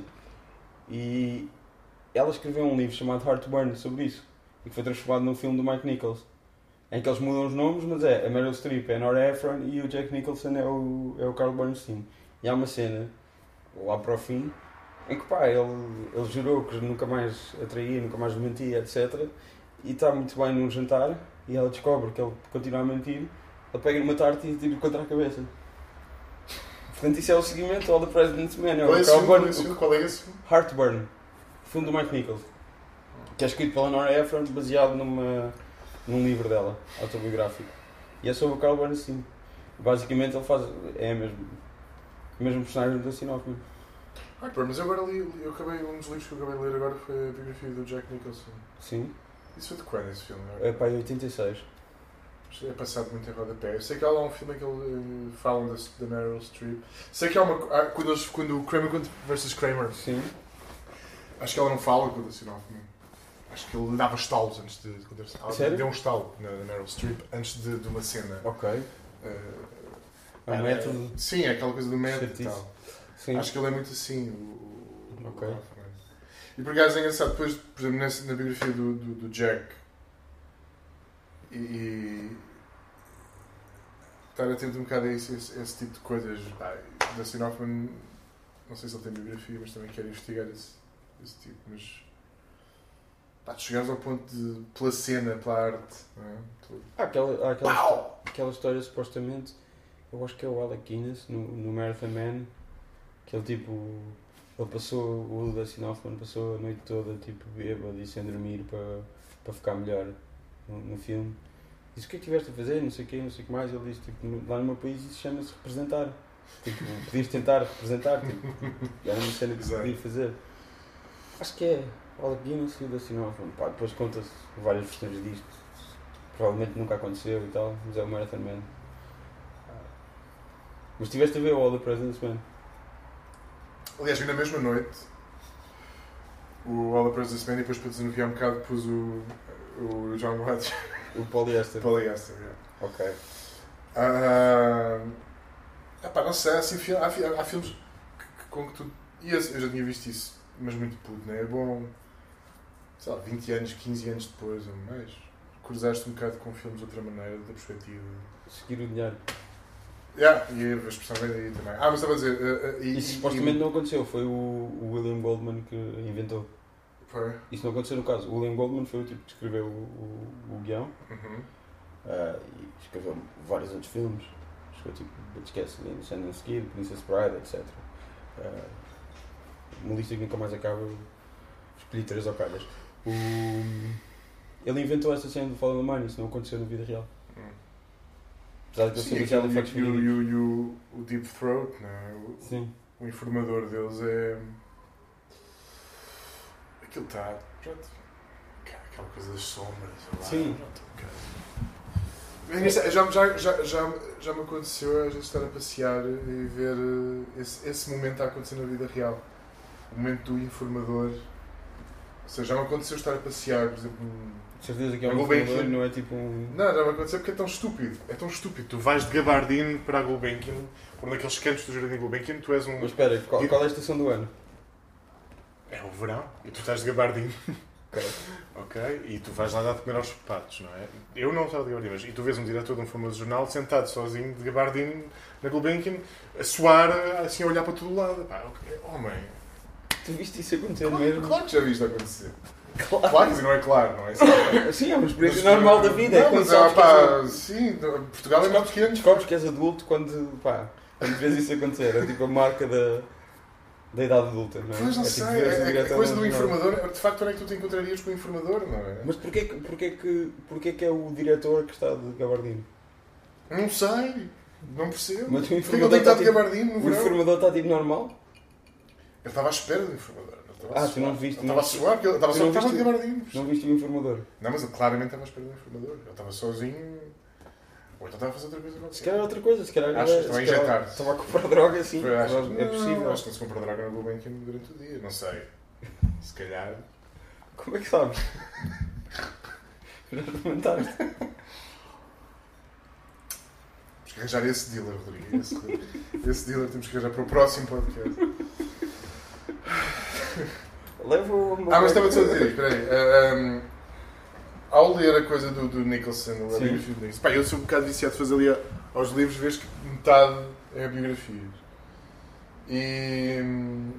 E ela escreveu um livro chamado Heartburn sobre isso, e que foi transformado num filme do Mike Nichols, em que eles mudam os nomes, mas é a Meryl Streep é a Nora Ephron e o Jack Nicholson é o, é o Carl Bernstein. E há uma cena, lá para o fim, em que pá, ele, ele jurou que nunca mais a traía, nunca mais mentia, etcétera. E está muito bem num jantar e ela descobre que ele continua a mentir, ele pega numa tarte e tira contra a cabeça. Portanto, isso é o seguimento ao The President's Man. É Qual é o esse Carl filme? Qual é Burn- esse filme? Qual é esse filme? Heartburn, filme do Mike Nichols, que é escrito pela Nora Ephron, baseado numa, num livro dela, autobiográfico. E é sobre o Carl Bernstein. Basicamente ele faz. É mesmo. O mesmo personagem do Dustin Hoffman. Ah, pá, mas eu agora li, eu acabei, um dos livros que eu acabei de ler agora foi a biografia do Jack Nicholson. Sim. Isso foi de quando esse filme? É para oitenta e seis. Isto é passado muito em rodapé. Eu sei que há lá um filme em que ele eh, falam da, da Meryl Streep. Sei que há uma. Ah, quando, eles, quando o Kramer versus Kramer, Sim. acho que ela não fala com o Dustin Hoffman. Acho que ele lhe dava estalos antes de. Quando ele, ela Sério? deu um estalo na, na Meryl Streep antes de, de uma cena. Ok. eh, É um método. Sim, é aquela coisa do método e Chatice. tal. Sim. Acho que ele é muito assim. O, o, Ok. o Hoffman. E por acaso é engraçado, depois, por exemplo, nessa, na biografia do, do, do Jack, e, e estar atento um bocado a esse, esse, esse tipo de coisas. Pá, Dustin Hoffman, não sei se ele tem biografia, mas também quero investigar esse, esse tipo. Mas pá, tu chegares ao ponto de, pela cena, pela arte, não é? Tu- Há aquela, há aquela, histó- aquela história supostamente, eu acho que é o Alec Guinness, no, no Marathon Man, que ele tipo, ele passou, o Dustin Hoffman passou a noite toda tipo bêbado e sem dormir para, para ficar melhor no, no filme. Disse, o que é que estiveste a fazer, não sei o quê, não sei o que mais. Ele disse, tipo, no- lá no meu país isso chama-se representar. Tipo, podias tentar representar, tipo, era uma cena que se Exato. podia fazer. Acho que é, Alec Guinness e o Dustin Hoffman. Pá, depois conta-se várias versões disto. Provavelmente nunca aconteceu e tal, mas é o Marathon Man. Mas estiveste a ver o All the President's Men? Aliás, vi na mesma noite o All the President's Men e depois para desanuviar um bocado pus o, o John Watts. O Polyester. Polyester, yeah. Ok. Uh, epá, não sei, assim, há, há filmes que, que, com que tu... E eu, eu já tinha visto isso, mas muito puto, não é? É bom, sei lá, vinte anos, quinze anos depois ou mais, cruzaste um bocado com filmes de outra maneira, da perspectiva. Seguir o dinheiro. Yeah, e a expressão vem daí também. Ah, mas estava a dizer... Uh, uh, e, Isso e, supostamente e... não aconteceu, foi o, o William Goldman que inventou. Foi? Isso não aconteceu no caso. O William Goldman foi o tipo que escreveu o, o, o guião. Uhum. Uh, e escreveu vários outros filmes. Escreveu tipo Butch Cassidy, Sundance Kid, Princess Bride, etcétera. Uh, uma lista que nunca mais acaba. Escolhi três ou calhas. O... Ele inventou essa cena do Follow the Money, isso não aconteceu na vida real. Hum. Apesar de Sim, ele ser aquilo, baseado em factos e o, e verídicos. o, e o, o Deep Throat, não é? O, Sim. o informador deles é... Aquilo está... Aquela coisa das sombras. Lá, Sim. É engraçado, já, já, já, já, já me aconteceu a gente estar a passear e ver esse, esse momento a acontecer na vida real. O momento do informador. Ou seja, já me aconteceu estar a passear, por exemplo... De certeza que é um Gulbenkian. informador, não é tipo um... Não, já me aconteceu porque é tão estúpido. É tão estúpido. Tu vais de gabardine para a Gulbenkian, por um daqueles cantos do Jardim Gulbenkian, tu és um... Mas espera, qual, qual é a estação do ano? É o verão, e tu estás de gabardine. Ok. Ok? E tu vais lá dar de comer aos patos, não é? Eu não estava de gabardine, mas... E tu vês um diretor de um famoso jornal sentado sozinho de gabardine na Gulbenkian, a suar, assim, a olhar para todo lado. Pá, homem... Tu viste isso acontecer Claro, mesmo? claro que já viste acontecer. Claro. Claro que não é claro, não é? Sim, Sim, é uma experiência mas, normal da vida. Não, é quando mas, sabes ah, pá, que és- sim, Portugal é muito pequeno. descobres que és adulto quando, pá, quando vês isso acontecer. É tipo a marca da, da idade adulta, não é? Pois não é tipo sei, veres o é, a diretor coisa no do jornal. informador, de facto, onde é que tu te encontrarias com o informador, não é? Mas porquê, que- porquê, que, porquê que é o diretor que está de gabardino? Não sei, não percebo. Mas o Porquê que ele informador tem que estar de está tipo- gabardine no O verão? informador está tipo normal? Ele estava à espera do informador. Ele estava a Ah, tu suar. não viste, Ele não- estava a suar, porque ele estava tu só não estava de viste- gabardine. Não viste o informador? Não, mas ele claramente estava à espera do informador. Ele estava sozinho. Ou então estava a fazer outra coisa qualquer. Se calhar é outra coisa, se calhar Acho que era- estava a se calhar injetar-se. estava a comprar droga assim. Foi, acho, é não, possível. Acho que não se compra droga na Gulbenkian durante o dia. Não sei. Se calhar. Como é que sabes? Já experimentaste? Temos que arranjar esse dealer, Rodrigo. Esse, esse dealer temos que arranjar para o próximo podcast. Leva o... Ah, mas estava-te só a dizer isto, espera aí. Ah, um, ao ler a coisa do, do Nicholson, a Sim. biografia do Nicholson, pá, eu sou um bocado viciado de fazer ali a- aos livros, vês que metade é biografias. E, hum,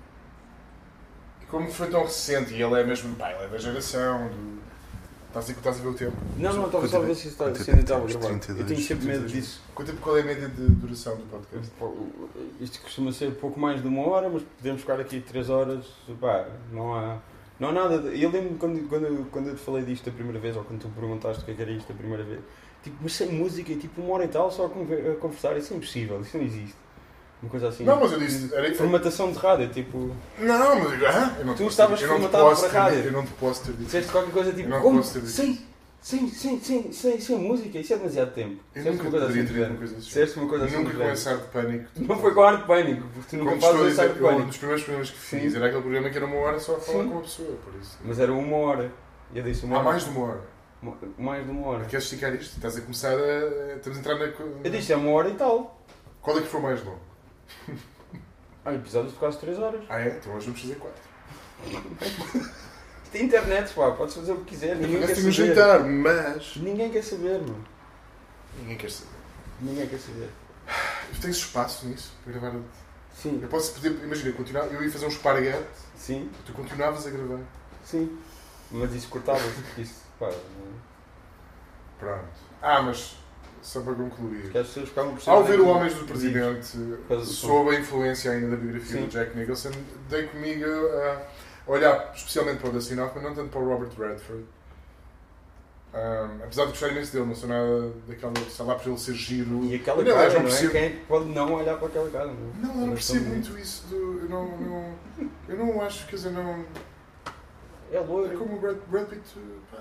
e como foi tão recente, e ele é mesmo, pá, ele é da geração, do, estás, a, estás a ver o tempo? Não, não, estava só a ver se está- Quanto se tempo ainda estava a temos? gravar. trinta e Eu dois, tenho sempre medo trinta e dois. disso. Quanto tempo, qual é a média de duração do podcast? Isto costuma ser pouco mais de uma hora, mas podemos ficar aqui três horas. Pá, não há, não há nada. De... Eu lembro-me quando, quando, eu- quando eu te falei disto a primeira vez, ou quando tu me perguntaste o que é que era isto a primeira vez, tipo, mas sem música, tipo uma hora e tal só a conver- a conversar, isso é impossível, isso não existe. Uma coisa assim. Não, mas eu disse. Era, Formatação de rádio, tipo, não, mas ah, eu não te Tu posso estavas ter- eu não te formatado posso para ter- rádio. Eu não te posso ter dito. disseste qualquer coisa Eu tipo, não como? posso ter dito. Sem, sem, sem, sem, sem, sem música, isso é demasiado tempo. Eu Disseste nunca uma coisa poderia assim, ter dito uma do coisa assim. Disseste uma coisa assim. Nunca do com género. esse ar de pânico. Não foi com ar de pânico, porque tu nunca Como estou a fazes esse ar dizer, de eu, um pânico. dos primeiros programas que Sim. fiz era aquele programa que era uma hora só a falar Sim. com uma pessoa, por isso. Mas era uma hora. E eu disse uma Há hora. mais de uma hora. Mo- Mais de uma hora. Queres esticar isto? Estás a começar a. Estamos a entrar na. co- Eu disse, é uma hora e tal. Qual é que foi o mais longo? Ah, episódios de quase três horas. Ah, é? Então hoje vamos fazer quatro. Isto é internet, pá, podes fazer o que quiser. Ninguém quer Parece que saber. nos jantar, mas. Ninguém quer saber, mano. Ninguém quer saber. Ninguém quer saber. Tu tens espaço nisso para gravar. Sim, Eu posso poder. Imagina, continuar, eu ia fazer um esparguete, sim, tu continuavas a gravar. sim. Mas isso cortava-se, porque isso, pá, Pronto. Ah, mas. Só para concluir. que as pessoas ficavam por cima Ao ver o daquilo. Homens do Presidente, Faz- sob a influência ainda da biografia Sim. do Jack Nicholson, dei comigo a olhar especialmente para o Dustin Hoffman, não tanto para o Robert Redford. Um, apesar de gostar imenso dele, não sou nada daquela, sei lá, por ele ser giro. E aquela Não, cara, eu não não é? percebo- Quem é que pode não olhar para aquela cara? Não, Não, eu não Mas percebo são- muito isso do. Eu não, não, eu não acho, quer dizer, não. É É loiro. como o Brad, Brad Pitt. Pá,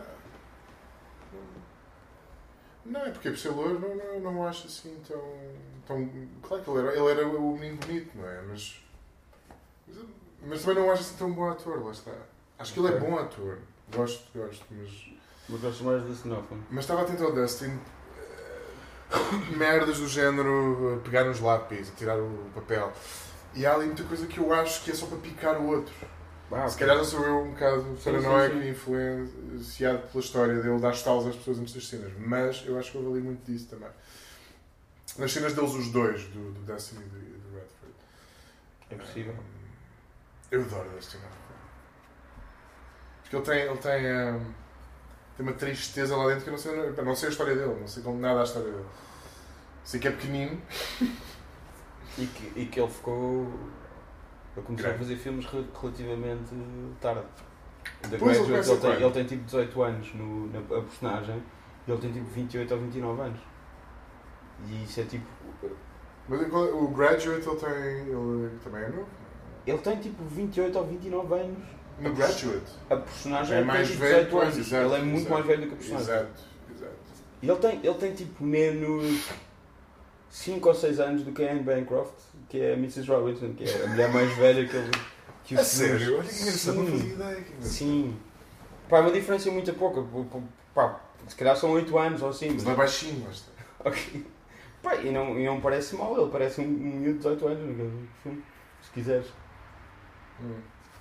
não, é porque por ser loiro não, não, não acho assim tão, tão. Claro que ele era, ele era o menino bonito, não é? Mas. Mas, mas também não acho assim tão bom ator, lá está. Acho que ele é bom ator. Gosto, gosto, mas. Mas gosto mais do Sinófono. Mas estava atento ao Dustin. eh, Merdas do género, eh, pegar nos lápis, tirar o papel. E há ali muita coisa que eu acho que é só para picar o outro. Ah, Se calhar não sou eu um bocado paranoico sim, sim. e influenciado pela história dele dar estalos às pessoas antes das cenas, mas eu acho que houve ali muito disso também. Nas cenas deles, os dois, do, do Dustin e do, do Redford. É possível. Um, eu adoro Dustin Hoffman. Porque ele tem, ele tem, um, tem uma tristeza lá dentro que eu não sei, não sei a história dele, não sei como nada a história dele. Sei que é pequenino. E que, e que ele ficou. Ele começou a Grande. fazer filmes re- relativamente tarde. The Pois, ele Graduate, começa ele, tem, quando? ele tem tipo dezoito anos no, na a personagem e ele tem tipo vinte e oito ou vinte e nove anos. E isso é tipo. Mas o Graduate ele tem. Ele também é novo. Ele tem tipo vinte e oito ou vinte e nove anos. No Graduate. A personagem É tem, mais tipo, velho, dezoito pois, anos. exato, Ele é muito exato. mais velho do que a personagem. Exato, exato. E ele tem, ele tem tipo menos cinco ou seis anos do que a Anne Bancroft, que é a missus Robinson, que é a mulher mais velha que ele. Que A o senhor- sério? Olha que engraçado, não Sim. fazia ideia. Que engraçado. Sim. Pá, é uma diferença muito pouca. Pô, pô, Pá, se calhar são oito anos ou assim. Mas ele é baixinho, lá está. Ok. Pá, e não, e não parece mal, ele parece um, um miúdo de dezoito anos naquele filme, se quiseres. Hum.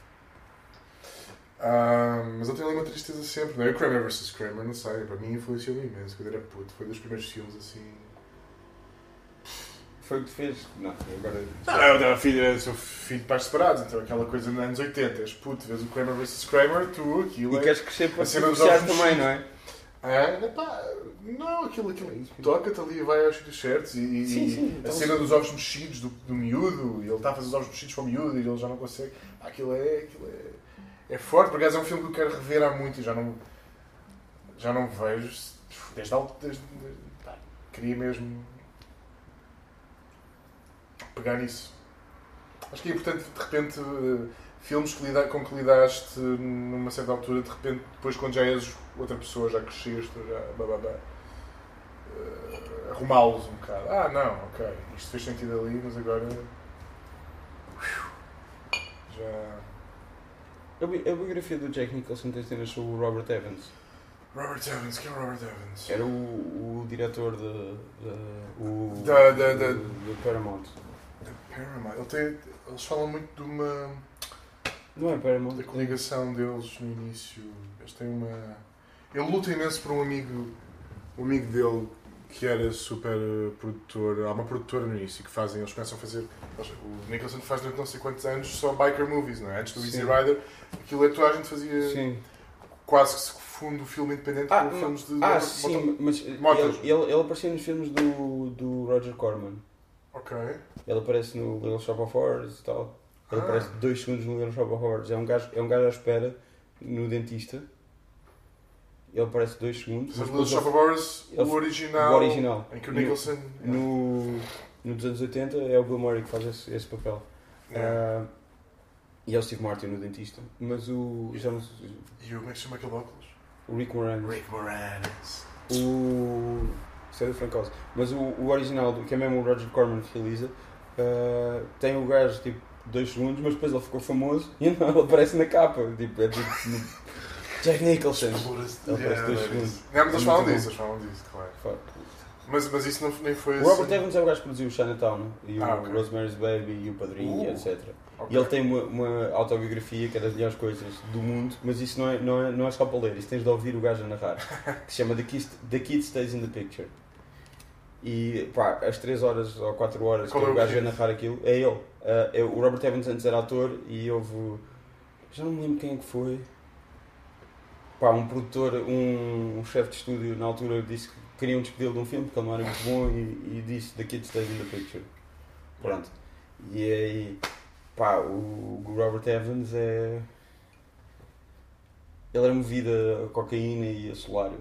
Ah, mas ele tem ali uma tristeza sempre, não é? O Kramer versus. Kramer, não sei, para mim influenciou-me imenso quando era puto. Foi dos primeiros filmes assim. Foi o que te fez. Não, agora. Não, eu era filho, eu sou filho de pais separados, então aquela coisa nos anos oitenta, és puto, vês o Kramer versus. Kramer, tu, aquilo E é. queres crescer para a cena dos beneficiar ovos também, mexidos. não é? Ah, epá, não, aquilo, aquilo toca-te ali e vai aos sítios certos e, e- Sim, sim, a então cena sim. dos ovos mexidos do, do miúdo, e ele está a fazer os ovos mexidos para o miúdo e ele já não consegue. Ah, aquilo é. Aquilo é, é forte, por acaso é um filme que eu quero rever há muito e já não. Já não vejo. Desde alto. Desde, desde, pá, queria mesmo. Pegar nisso. Acho que é importante, de repente, eh, filmes que lida, com que lidaste numa certa altura, de repente, depois quando já és outra pessoa, já cresceste, já bababá, uh, arrumá-los um bocado. Ah, não, ok, isto fez sentido ali, mas agora já... A, bi- a biografia do Jack Nicholson tem cenas sobre o Robert Evans. Robert Evans, quem é o Robert Evans? Era o, o diretor de, de, o, Da- da- da- do, do Paramount. Da Paramount. Ele tem, eles falam muito de uma... Não é Paramount? da coligação deles no início. Eles têm uma... Ele luta imenso por um amigo, um amigo dele que era super eh, produtor. Há uma produtora no início que fazem, eles começam a fazer. eles- o Nicholson faz durante não sei quantos anos só biker movies, não é? Antes do Easy Sim. Rider, aquilo é toda a gente fazia Sim. quase que se fundo o filme independente Ah, com filmes de. Ah, moto- sim, moto- mas ele, motos. ele, ele aparecia nos filmes do, do Roger Corman. Ok. Ele aparece no Little Shop of Horrors e tal. Ele Ah. aparece dois segundos no Little Shop of Horrors. É um gajo, é um gajo à espera no dentista. Ele aparece dois segundos. Mas depois Little Shop of Horrors, ele- o original. o original. Em que o No- Nicholson. No, no dos anos oitenta é o Bill Murray que faz esse, esse papel. Yeah. Ah, e é o Steve Martin no dentista. Mas o. Já não, E o como é que se chama aquele óculos? o Rick Moranis. Rick Moranis. O. Isso é do Frank Oz. Mas o, o original, que é mesmo o Roger Corman que realiza, ah, tem o gajo tipo dois segundos, mas depois ele ficou famoso e não, ele aparece na capa. Tipo, é tipo. no- Jack Nicholson. Explora-se. Ele parece dois é segundos. isso. Não, mas eles É falam muito disso, bom. eles falam disso, claro. Fuck. Mas, mas isso não, nem foi O Robert assim. Evans é o gajo que produziu o Chinatown e o Ah, ok. Rosemary's Baby e o Padrinho, Uh, e etcétera. Ok. E ele tem uma, uma autobiografia que é das melhores coisas do mundo, mas isso não é, não é, não é só para ler, isso tens de ouvir o gajo a narrar, que se chama The Kid, The Kid Stays in the Picture. E pá, as três horas ou quatro horas Qual que é o o gajo a kid? narrar aquilo, é ele. Ah, é- o Robert Evans antes era ator e houve. Já não me lembro quem é que foi. Pá, um produtor, um, um chefe de estúdio na altura disse que queriam despedi-lo de um filme porque ele não era muito bom e, e disse The Kid Stays in the Picture. Pronto. E aí, pá, o, o Robert Evans é. Ele era movido a cocaína e a solário.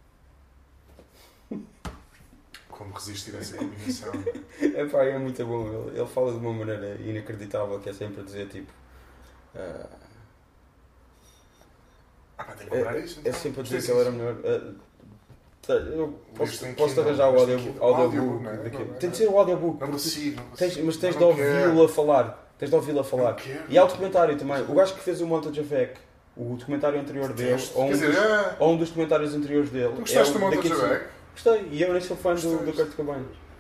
Como resistir a essa combinação? É pá, é muito bom. Ele, ele fala de uma maneira inacreditável que é sempre a dizer tipo. ah, Ah, pá, tenho que comprar isso. É Então. sempre a dizer Gostei que ele era disso. melhor. Uh, tá, eu posso, Isto tem posso Kindle, arranjar o isto tem audio, Kindle. audiobook. Audiobook, não é? daquele. Não, não, Tem de não. ser o audiobook. Não porque consigo, não tens- consigo. mas tens Eu de não ouvi-lo a falar. Tens de ouvi-lo a falar. Não quero. E há o documentário também. O gajo que fez o Montage of Heck, o documentário anterior dele, Detesto. ou um, Quer dizer, dos, é... ou um dos documentários anteriores dele. Tu gostaste do o Montage daqueles- of Heck? Gostei. E eu nem sou fã do, do Gostaste? Kurt Cobain.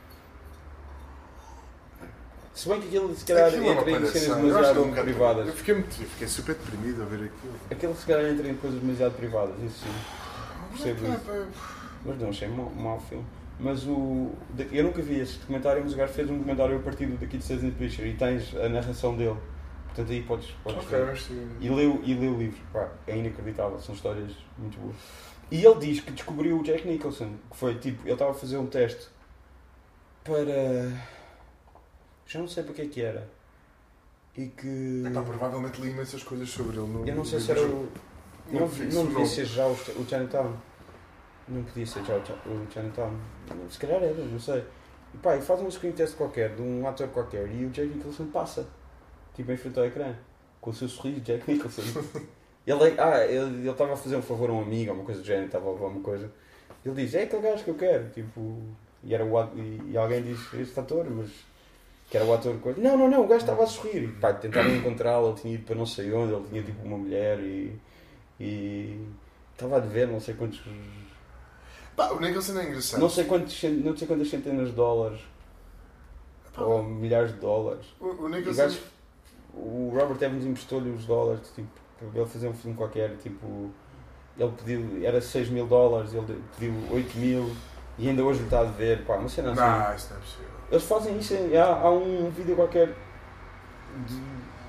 Se bem que aquilo se calhar Aquilo é uma entra em cenas palhaçada. Eu acho demasiado que é um bocado- privadas. Eu fiquei, muito, eu fiquei super deprimido a ver aquilo. Aquilo se calhar entra em coisas demasiado privadas, isso sim. Percebo Ah, isso. pá, Mas não achei mau, mau filme. Mas o. de- Eu nunca vi esse documentário, mas o gajo fez um documentário a partir do daqui de Season Picture e tens a narração dele. Portanto aí podes, podes Ok, ver. mas sim. E leu, e leu o livro. Pá, é inacreditável, são histórias muito boas. E ele diz que descobriu o Jack Nicholson, que foi tipo, ele estava a fazer um teste para. Já não sei para que é que era. E que. Epá, provavelmente li imensas coisas sobre ele. No, Eu não sei no se era livro. o. Não, vi não sobre devia ele. ser já o, o Chinatown. Não podia ser já o, Chi- o Chinatown. Se calhar era, não sei. E pá, e faz um screen test qualquer, de um ator qualquer, e o Jack Nicholson passa. Tipo, em frente ao ecrã. Com o seu sorriso, Jack Nicholson. ele é- ah, ele ele estava a fazer um favor a um amigo, ou uma coisa do género, estava a levar uma coisa. Ele diz, é aquele gajo que eu quero. Tipo, e, era o, a- e, e alguém diz, este ator, mas... Que era o ator coisa. Não, não, não, o gajo estava a sorrir. E pá, tentaram encontrá-lo, ele tinha ido para não sei onde, ele tinha tipo uma mulher e. e. estava a dever não sei quantos. Pá, o Nicholson é engraçado. não sei quantos cen- não sei quantas centenas de dólares Pá, ou milhares de dólares. O, o E o Nicholson. gajo, o Robert Evans emprestou-lhe os dólares, tipo, para ele fazer um filme qualquer, tipo. Ele pediu, era seis mil dólares, ele pediu oito mil e ainda hoje lhe está a dever, pá, não sei não. Não, isso não é possível. Eles fazem isso, em- há, há um vídeo qualquer de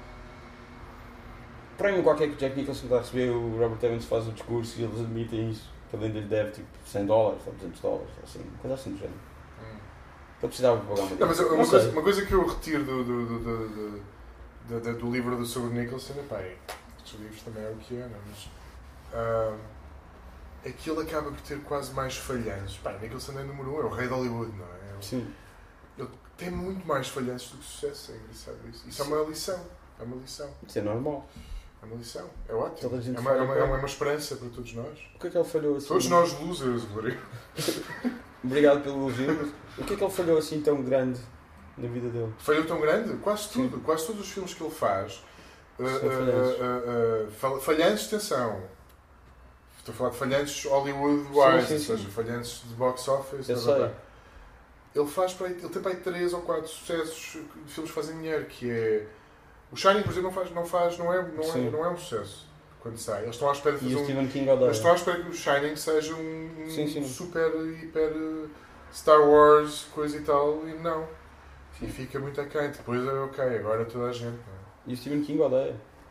prémio qualquer que o Jack Nicholson está a receber, o Robert Evans faz o discurso e eles admitem isso, que ele ainda lhe deve tipo cem dólares ou duzentos dólares, assim, coisa assim do género. Hum. Ele precisava pagar uma Não, mas Não uma sei. coisa, uma coisa que eu retiro do, do, do, do, do, do, do- do livro do sobre o Nicholson, epá, é, estes livros também é o que é, não é? Mas ah, é que ele acaba por ter quase mais falhanços. Pá, Nicholson é número um, é o rei de Hollywood, não é? É o- Sim. Ele tem muito mais falhanços do que sucesso, é engraçado isso. Isso é uma lição, é uma lição, Isso é normal. é uma lição, é ótimo. Toda a gente É uma, é, fala uma, com- é uma- é uma esperança para todos nós. O que é que ele falhou assim? Todos nós losers, Rodrigo. Obrigado pelo elogio, mas o que é que ele falhou assim tão grande na vida dele? Falhou tão grande? Quase tudo. Quase todos os filmes que ele faz. Uh, São uh, falhanços. uh, uh, fal- falhanços, atenção. Estou a falar de falhanços Hollywood-wise, Sim, ou sim, seja, sim. falhanços de box office. Eu blá, sei. blá, blá. Ele, faz para aí, ele tem para aí três ou quatro sucessos de filmes que fazem dinheiro, que é... O Shining, por exemplo, não faz, não faz, não é, não Sim. é, não é um sucesso quando sai. Eles estão à espera de E fazer o um... Stephen King Eles odeia. estão à espera que o Shining seja um, um Sim, sim. super, hiper uh, Star Wars, coisa e tal, e não. E Sim. fica muito aquém. Depois é ok, agora toda a gente. Não é? E o Stephen King odeia.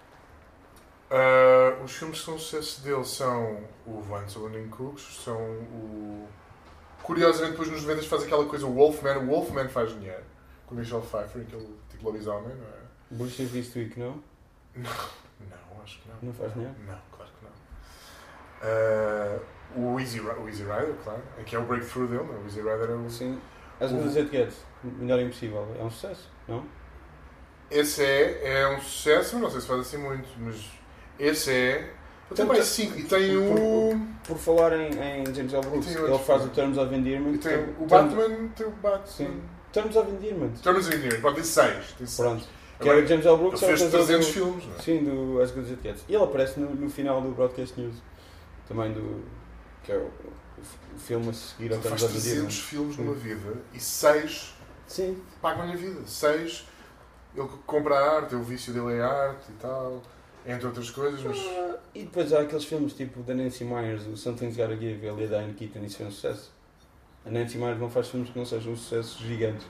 Ah, os filmes que são sucesso dele são o Once Upon a Cooks, são o... Curiosamente, depois nos noventa faz aquela coisa, o Wolfman. O Wolfman faz dinheiro. Com o Michelle Pfeiffer, aquele tipo lobisomem, não é? Bullshit This Week, não? Não, acho que não. Não faz dinheiro? Não, claro que não. Ah, o, Easy, Ri- o Easy Rider, claro. Aqui é o breakthrough dele, não é? O Easy Rider é o... Sim. As O- Good As It Gets, Melhor Impossível, é um sucesso, não? Esse é, é um sucesso, não sei se faz assim muito, mas esse é... Ele tem Então, mais tem- cinco. E tem o... Por falar em, em James L. Brooks, E tem ele outros, faz pá. o Terms of Endearment. E tem o Terms- Batman, tem o Batman. Sim. Terms of Endearment. Terms of Endearment, pode ter seis. Tem seis. Pronto. Que Agora, era James L. Ele Brooks, é o fez realizador trezentos do, filmes, não é? sim, do As Good As It Gets. E ele aparece no, no final do Broadcast News. Também do... que é o, o filme a seguir ao Ele faz Terms of trezentos Endearment. filmes numa Sim. vida e seis Sim. pagam-lhe a vida. Seis, ele compra a arte, o vício dele é a arte e tal, entre outras coisas, mas... Ah, e depois há aqueles filmes tipo da Nancy Myers, o Something's Gotta Give, ele e a Diane Keaton, isso foi um sucesso. A Nancy Myers não faz filmes que não sejam um sucesso gigante.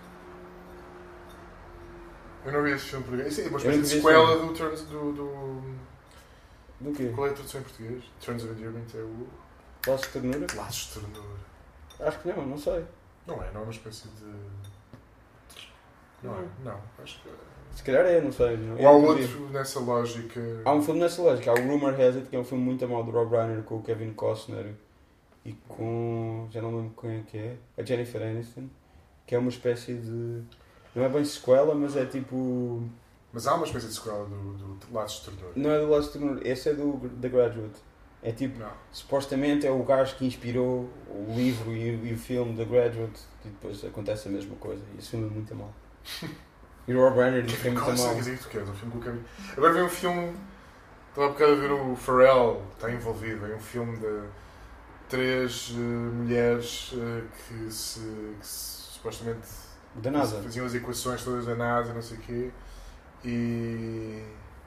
Eu não vi esse filme por Isso é uma Eu espécie não de vi esse sequela do Turns do, do... Do quê? Qual é a tradução em português? Turns of Endearment é o... Laços de Ternura? Laços de ternura. Acho que não, não sei. Não é, não é uma espécie de... Não é, não, acho que... Se calhar é, não sei. Não. Ou Eu há nunca vi. outro nessa lógica... Há um filme nessa lógica, há o Rumor Has It, que é um filme muito mal do Rob Reiner com o Kevin Costner e com... já não lembro quem é que é, a Jennifer Aniston, que é uma espécie de... não é bem sequela, mas é tipo... Mas há uma espécie de sequela do, do Laços de ternura. não é do Laços de Ternura, esse é do The Graduate. É tipo, Não. supostamente é o gajo que inspirou o livro e, e o filme The Graduate e depois acontece a mesma coisa. E esse filme é muito mal. E o Rob Reiner diz que é muito Qual mal. é que tu queres? Um filme com o Kevin... Agora vem um filme... Estava há bocado a ver o Pharrell, está envolvido. É um filme de três uh, mulheres uh, que, se, que se, supostamente Da NASA. faziam as equações todas da NASA, não sei o quê. E...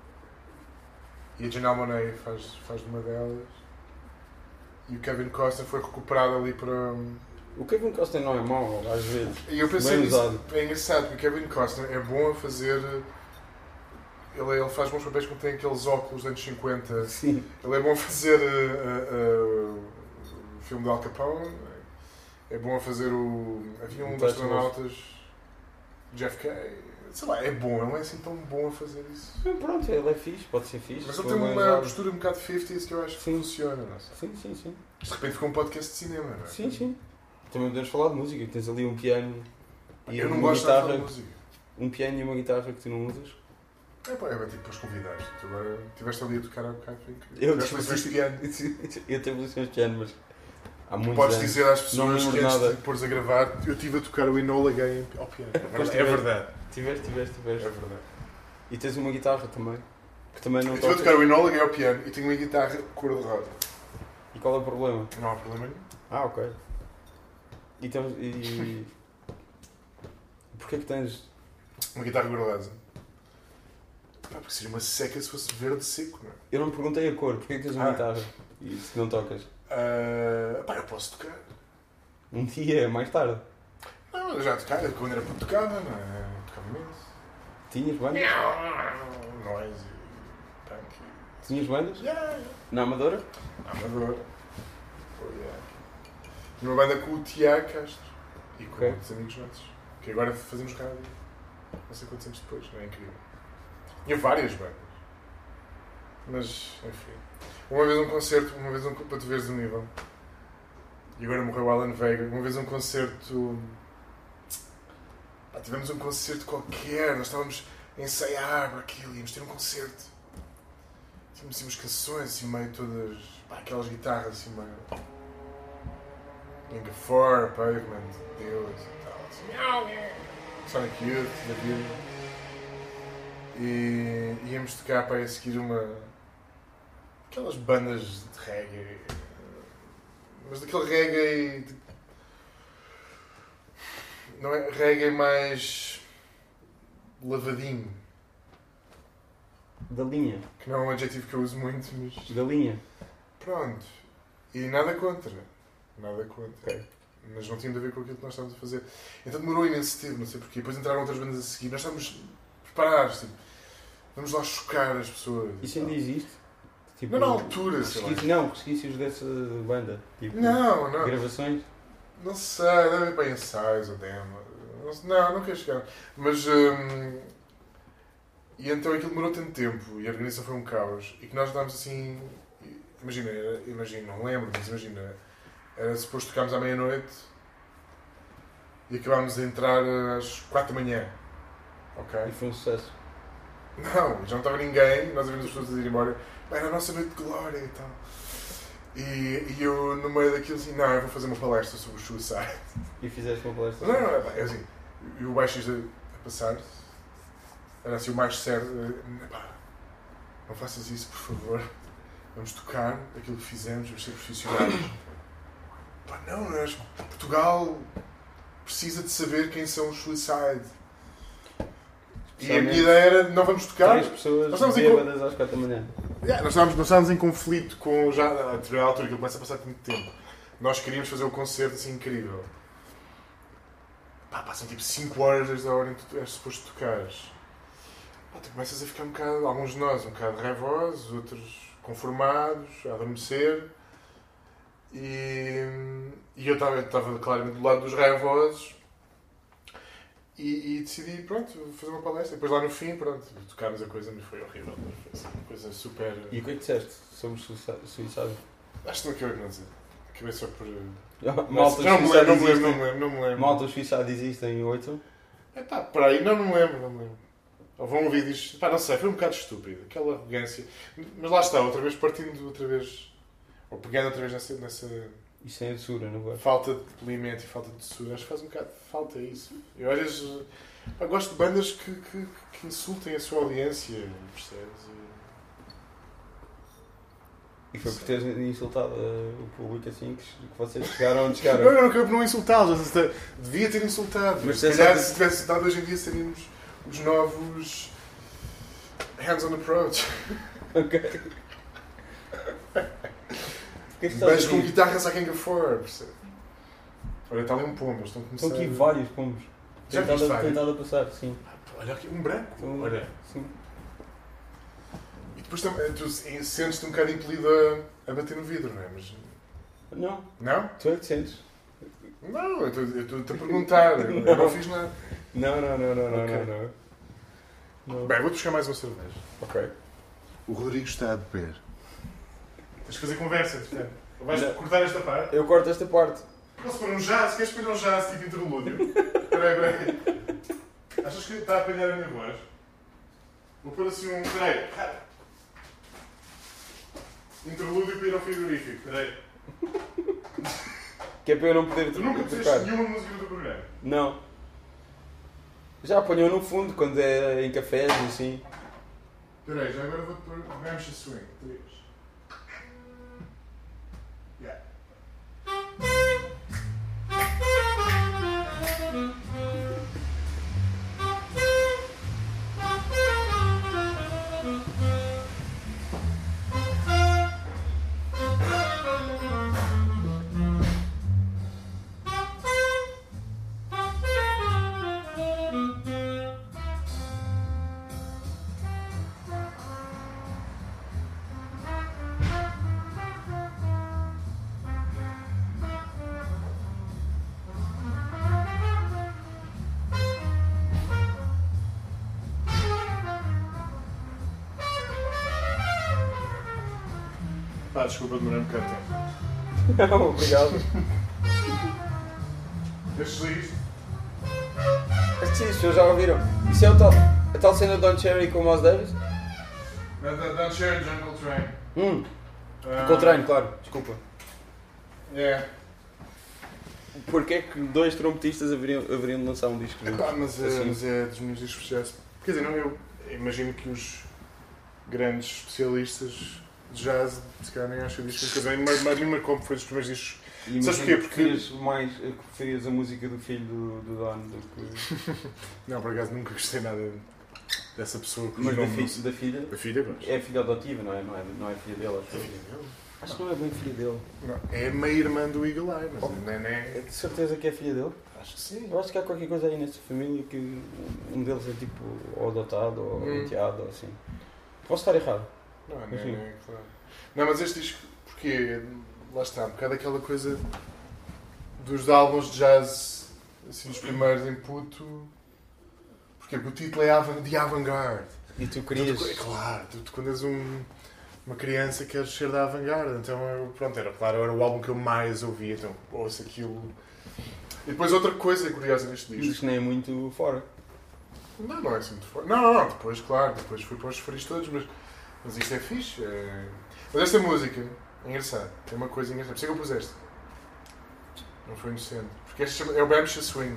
E a Janelle Monáe faz, faz de uma delas. E o Kevin Costner foi recuperado ali para... O Kevin Costner não é mau, às vezes. E eu pensei Bem nisso, usado. é engraçado, porque o Kevin Costner é bom a fazer... Ele, ele faz bons papéis quando tem aqueles óculos dos anos cinquenta. Sim. Ele é bom a fazer uh, uh, uh, o filme de Al Capone. É bom a fazer o... Havia um dos astronautas... Jeff Kay. Sei lá, é bom. Ele não é assim tão bom a fazer isso. Pronto, ele é fixe, pode ser fixe. Mas ele Foi tem bem uma usado. postura um bocado cinquenta que eu acho que Sim. funciona. Não sei. Sim, sim, sim. De repente ficou um podcast de cinema, não é? Sim, sim. Também podemos falar de música, que tens ali um piano e Eu não uma gosto nada guitarra. de música. Um piano e uma guitarra que tu não usas. É pá, é bem tipo para os convidados. Tu agora estiveste ali a tocar há bocado, foi incrível. Eu Tiveste lições de piano. Eu tenho lições de piano, mas há muitos Podes anos. dizer às Não me pessoas lembro que antes nada. de pôres a gravar, eu estive a tocar o Enola Gay ao piano. Pois É tiveste. verdade. Tiveste, tiveste, É tiveste. verdade. E tens uma guitarra também. Que também não Eu estive a tocas. tocar o Enola Gay ao piano e tenho uma guitarra cor-de-rosa. E qual é o problema? Não há problema nenhum. Ah, ok. E tens. E... Porquê que tens. Uma guitarra cor-de-rosa. Pá, porque seria uma seca se fosse verde seco, não é? Eu não perguntei a cor, porquê que tens uma Ah. guitarra? E se não tocas? Ah, pá, eu posso tocar. Um dia, mais tarde. Não, eu já tocava, quando era puto tocava, não é? Tocava imenso. Tinhas bandas? Noise e punk. Tinhas bandas? Yeah, yeah. Na Amadora? Amador. Oh, yeah. Tinha uma banda com o Tiago Castro e com Ok. outros amigos nossos. Que agora fazemos rádio. Não sei quantos anos depois, não é incrível? Tinha várias bandas. Mas, enfim. Uma vez um concerto, uma vez um, para tu veres o nível. E agora morreu o Alan Vega. Uma vez um concerto. Pá, tivemos um concerto qualquer, nós estávamos a ensaiar para aquilo, íamos ter um concerto. Tínhamos assim umas canções assim meio todas. Pá, aquelas guitarras assim meio. Inga four, Pavement, Deus e tal. Assim, Sonic Youth, da vida. E íamos tocar para a seguir uma. Aquelas bandas de reggae. Mas daquele reggae. De... Não é reggae mais. lavadinho. Da linha. Que não é um adjetivo que eu uso muito, mas. Da linha. Pronto. E nada contra. Nada contra. Ok. Mas não tinha de ver com aquilo que nós estávamos a fazer. Então demorou imenso tempo, não sei porquê. Depois entraram outras bandas a seguir. Nós estávamos preparados. Tipo, vamos lá chocar as pessoas. Isso ainda existe? Tipo, Não na altura, sei lá. resquícios, não, resquícios dessa banda. Tipo, Não, não. gravações. Não sei, deve ir para ensaios ou demo. Não, não quero chegar. Mas. Hum, e então aquilo demorou tanto tempo e a organização foi um caos. E que nós estávamos assim. Imagina, era- imagina, não lembro, mas imagina. Era suposto tocarmos à meia-noite e acabámos a entrar às quatro da manhã. Ok? E foi um sucesso. Não, já não estava ninguém, nós ouvimos as pessoas a ir embora. Era a nossa noite de glória e tal. E, e eu, no meio daquilo, assim, não, eu vou fazer uma palestra sobre o suicide. E fizeste uma palestra. Não, não, é, pá, é assim, e o baixista a passar-se, era assim o mais sério, eh, pá, não faças isso, por favor. Vamos tocar aquilo que fizemos, vamos ser profissionais. Pá, não, não, acho que Portugal precisa de saber quem são os suicide. E a minha ideia era, não vamos tocar. Três pessoas Nós estamos em bêbadas às quatro da manhã. Yeah, nós, estávamos, nós estávamos em conflito com já a determinada altura que ele começa a passar muito tempo. Nós queríamos fazer um concerto assim incrível. Pá, passam tipo cinco horas desde a hora em que tu és suposto tocares. Pá, tu começas a ficar um bocado, alguns de nós, um bocado raivosos, outros conformados, a adormecer. E, e eu estava, estava claramente do lado dos raivosos. E, e decidi, pronto, fazer uma palestra. Depois lá no fim, pronto, tocámos a coisa, mas foi horrível. Foi assim, uma coisa super... E o que é que disseste sobre suicídio? Acho que não acabei de não dizer. Acabei só por... Malta, não, me os lembro, não me lembro, não suicidas me lembro, não me lembro. Malta, os suicidados existem, oito. É pá, por aí, não, não me lembro, não me lembro. Ou vão ouvir e diz, pá, não sei, foi um bocado estúpido, aquela arrogância. Mas lá está, outra vez partindo, outra vez Ou pegando outra vez nessa, nessa E sem a doçura, não vai? falta de polimento e falta de doçura, acho que faz um bocado de falta isso. Eu às vezes pá, gosto de bandas que, que, que insultem a sua audiência, percebes? E foi por teres insultado uh, o público assim que, que vocês chegaram onde chegaram. Não, eu não quero não insultá-los, devia ter insultado. Mas se se calhar essa- se tivesse insultado hoje em dia seríamos os novos Hands on Approach. Ok. Porquê que estás Mas a com rir? guitarras a quem for, percebe? Olha, está ali um pombo, eles estão a começar. Estão aqui vários pombos. Já viste Tentado, vários? tentado a passar, sim. Olha aqui, um branco. Então, Olha. Sim. E depois também, tu sentes-te um bocado impelido a, a bater no vidro, não é? Mas, Não, não? tu é que sentes. Não, eu estou- eu estou-te a perguntar. Eu não. não fiz nada. Não, não, não, não, não, Ok. não, não. não. Bem, vou-te buscar mais uma cerveja. Ok. O Rodrigo está a beber. Tens de fazer conversa, portanto. Vais Não. cortar esta parte? Eu corto esta parte. Posso pôr um jazz? Queres pôr um jazz tipo interlúdio? Espera aí, espera aí. Achas que está a apanhar a minha voz? Vou pôr assim um... Espera aí. Interlúdio para ir ao frigorífico. Espera aí. Que é para eu não poder Tu nunca tocar. puseste nenhuma música do programa? Não. Já apanhou no fundo quando é em cafés e assim. Espera aí, já agora vou-te pôr Ramsha Swing. Três. Yeah. Pá, desculpa demorar um bocado de tempo. Não, obrigado. Deixa isto. Mas sim, os senhores já ouviram. Isso é o tal, a tal cena de Don Cherry com o Miles Davis? Don't share Jungle Train. Hum, Ah, com o treino, claro. Desculpa. Yeah. Porquê é que dois trompetistas haveriam, haveriam de lançar um disco juntos? Epá, mas, é, Assim. mas é dos meus discos de jazz. Quer dizer, não, eu imagino que os grandes especialistas de jazz se calhar nem acham discos. Quer dizer, a mim marcou-me foi dos primeiros discos. E Sabes imagino porquê? que Porque- preferias mais, que preferias a música do filho do, do Don do que... Não, por acaso nunca gostei nada dessa pessoa. Mas da, nome não fi, sei. da filha? Da filha, gosto. É filha adotiva, não é? Não é, não é filha dele, acho É que filha dele? Acho que não é bem filha dele. Não, é meia irmã do Eagle Eye, mas Oh. não é, não é- É de certeza que é filha dele? Acho que sim. Eu acho que há qualquer coisa aí nessa família que um deles é tipo ou adotado ou Hum. enteado ou assim. Posso estar errado. Não, não, é, Enfim. não é claro. Não, mas este disco, porque lá está, um bocado aquela coisa dos álbuns de jazz, assim, os primeiros em puto, porque o título é avant, de avant-garde. E tu Tu, querias. tu- claro, tu, tu quando és um, uma criança queres ser da avant-garde, então eu, pronto, era claro, era o álbum que eu mais ouvia, então ouço aquilo. E depois outra coisa curiosa neste disco. Isto nem é muito fora. Não, não é assim muito forte. Não, não, não, depois, claro, depois fui para os faris todos, mas, mas isto é fixe. É... Mas esta música é engraçada, tem uma coisa engraçada. Por isso é que eu pus esta. Não foi inocente. Porque este chama- é o Bamsha Swing.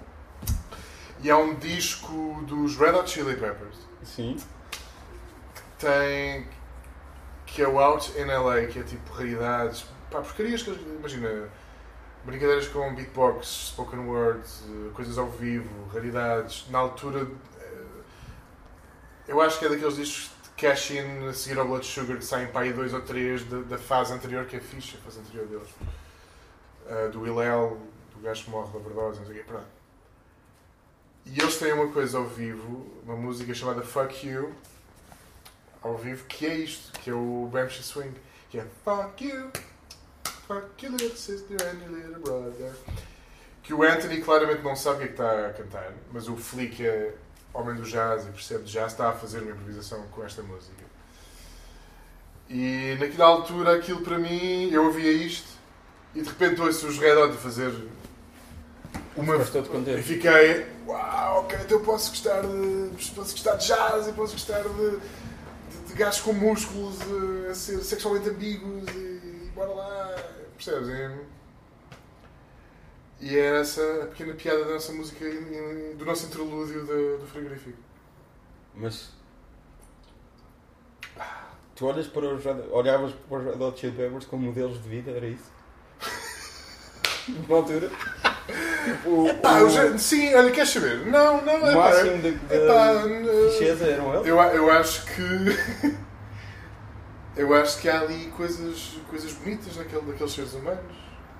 E é um disco dos Red Hot Chili Peppers. Sim. Que tem. Que é o Out in L A, que é tipo raridades. Pá, porcarias que eles- imagina. Brincadeiras com beatbox, spoken words, eh, coisas ao vivo, raridades. Na altura, eh, eu acho que é daqueles discos de cash-in a seguir ao Blood Sugar que saem para aí dois ou três da, da fase anterior, que é fixe, a fase anterior deles. Eh, do Hillel, do gajo que morre da overdose, não sei o quê, pronto. E eles têm uma coisa ao vivo, uma música chamada Fuck You, ao vivo, que é isto, que é o Bamsha Swing, que é Fuck You. Fuck your little sister and your little brother. Que o Anthony claramente não sabe o que é que está a cantar, mas o Flea, que é homem do jazz e percebe de jazz, está a fazer uma improvisação com esta música. E naquela altura, aquilo para mim, eu ouvia isto e de repente ouço os Red Hot a fazer uma. Ficaste todo contente. E fiquei, uau, ok, então eu posso gostar de, posso gostar de jazz e posso gostar de, de, de gajos com músculos, eh, a ser sexualmente ambíguos e bora lá, percebes? É... E é essa a pequena piada da nossa música, do nosso interlúdio do, do frigorífico. Mas tu olhas para os, olhavas para os Red Hot Chili Peppers como modelos de vida, era isso? Na altura? O, Epá, o, já, sim, olha, queres saber? Não, não, o é máximo da epá, ficheza eram eles? eu, eu acho que eu acho que há ali coisas, coisas bonitas naquele, naqueles seres humanos.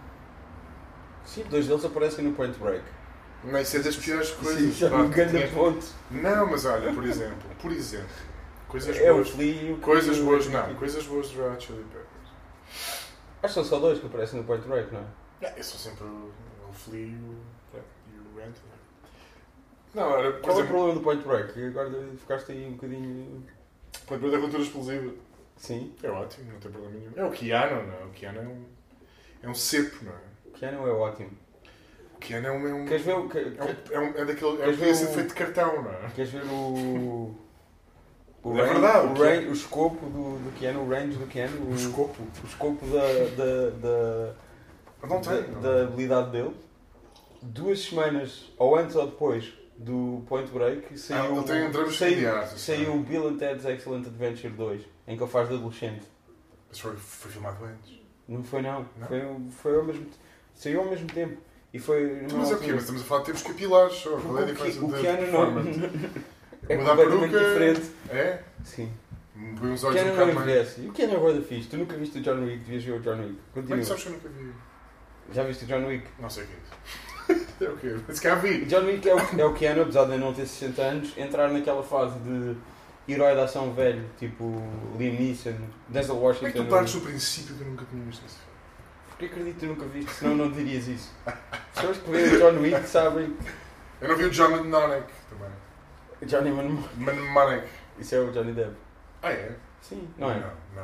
Sim, dois deles aparecem no Point Break. Não, isso é das piores coisas. Sim, já Pá, um grande tinha- ponto. Não, mas olha, por exemplo, por exemplo, coisas É o boas, Flea e o coisas o- boas, não, coisas boas do Red Hot Chili Peppers. Acho que são só dois que aparecem no Point Break, não é? É, eu sou sempre o, o Flea e o, e o Rant. Não, era, por Qual é o exemplo, problema do Point Break? Agora ficaste aí um bocadinho... o Point da cultura explosiva. Sim. É ótimo, não tem problema nenhum. É o Keanu, não é? O Keanu é um, é um cepo, não é? O Keanu é ótimo. O Keanu é um... É, um, Queres ver o... Que, é, um, é, um, é daquele... É Queres podia ver ser o- feito de cartão, não é? Queres ver o... O É range, verdade, o, o que- range, o escopo do, do Keanu, o range do Keanu, O escopo. o escopo da, da, da, Não da, tem, não. da habilidade dele. Duas semanas, ou antes ou depois do Point Break, saiu, ele tem dramas saiu, familiares, isso saiu o Bill and Ted's Excellent Adventure dois, em que ele faz de adolescente. Mas foi, foi filmado antes. Não foi não, Não? Foi, foi ao mesmo saiu ao mesmo tempo. E foi numa Mas é o quê? altura- Mas estamos a falar de tempos capilares só. Qual é a o, diferença Ke- o de Keanu não, performance? é Mudar a completamente peruca- diferente. É? Sim. Põe uns O olhos um Keanu não bocado mais... envelhece. E o Keanu é bué da fixe. Tu nunca viste o John Wick, devias ver o John Wick. Como é Continua. que sabes que eu nunca vi? Já viste o John Wick? Não sei o que é isso. É o quê? Se cá O vi. John Wick é o, é o Keanu, apesar de não ter sessenta anos, entrar naquela fase de herói de ação velho, tipo Liam Neeson, Denzel Como é que Washington. tu partes do princípio que eu nunca tinha visto isso? Porque acredito que tu nunca viste, senão não dirias isso. Pessoas que veem o John Wick sabem Eu não vi o John Mnemonic também. que Johnny Man... Mnemonic. Isso é o Johnny Depp. Ah, é? Sim, não é? Não, não, não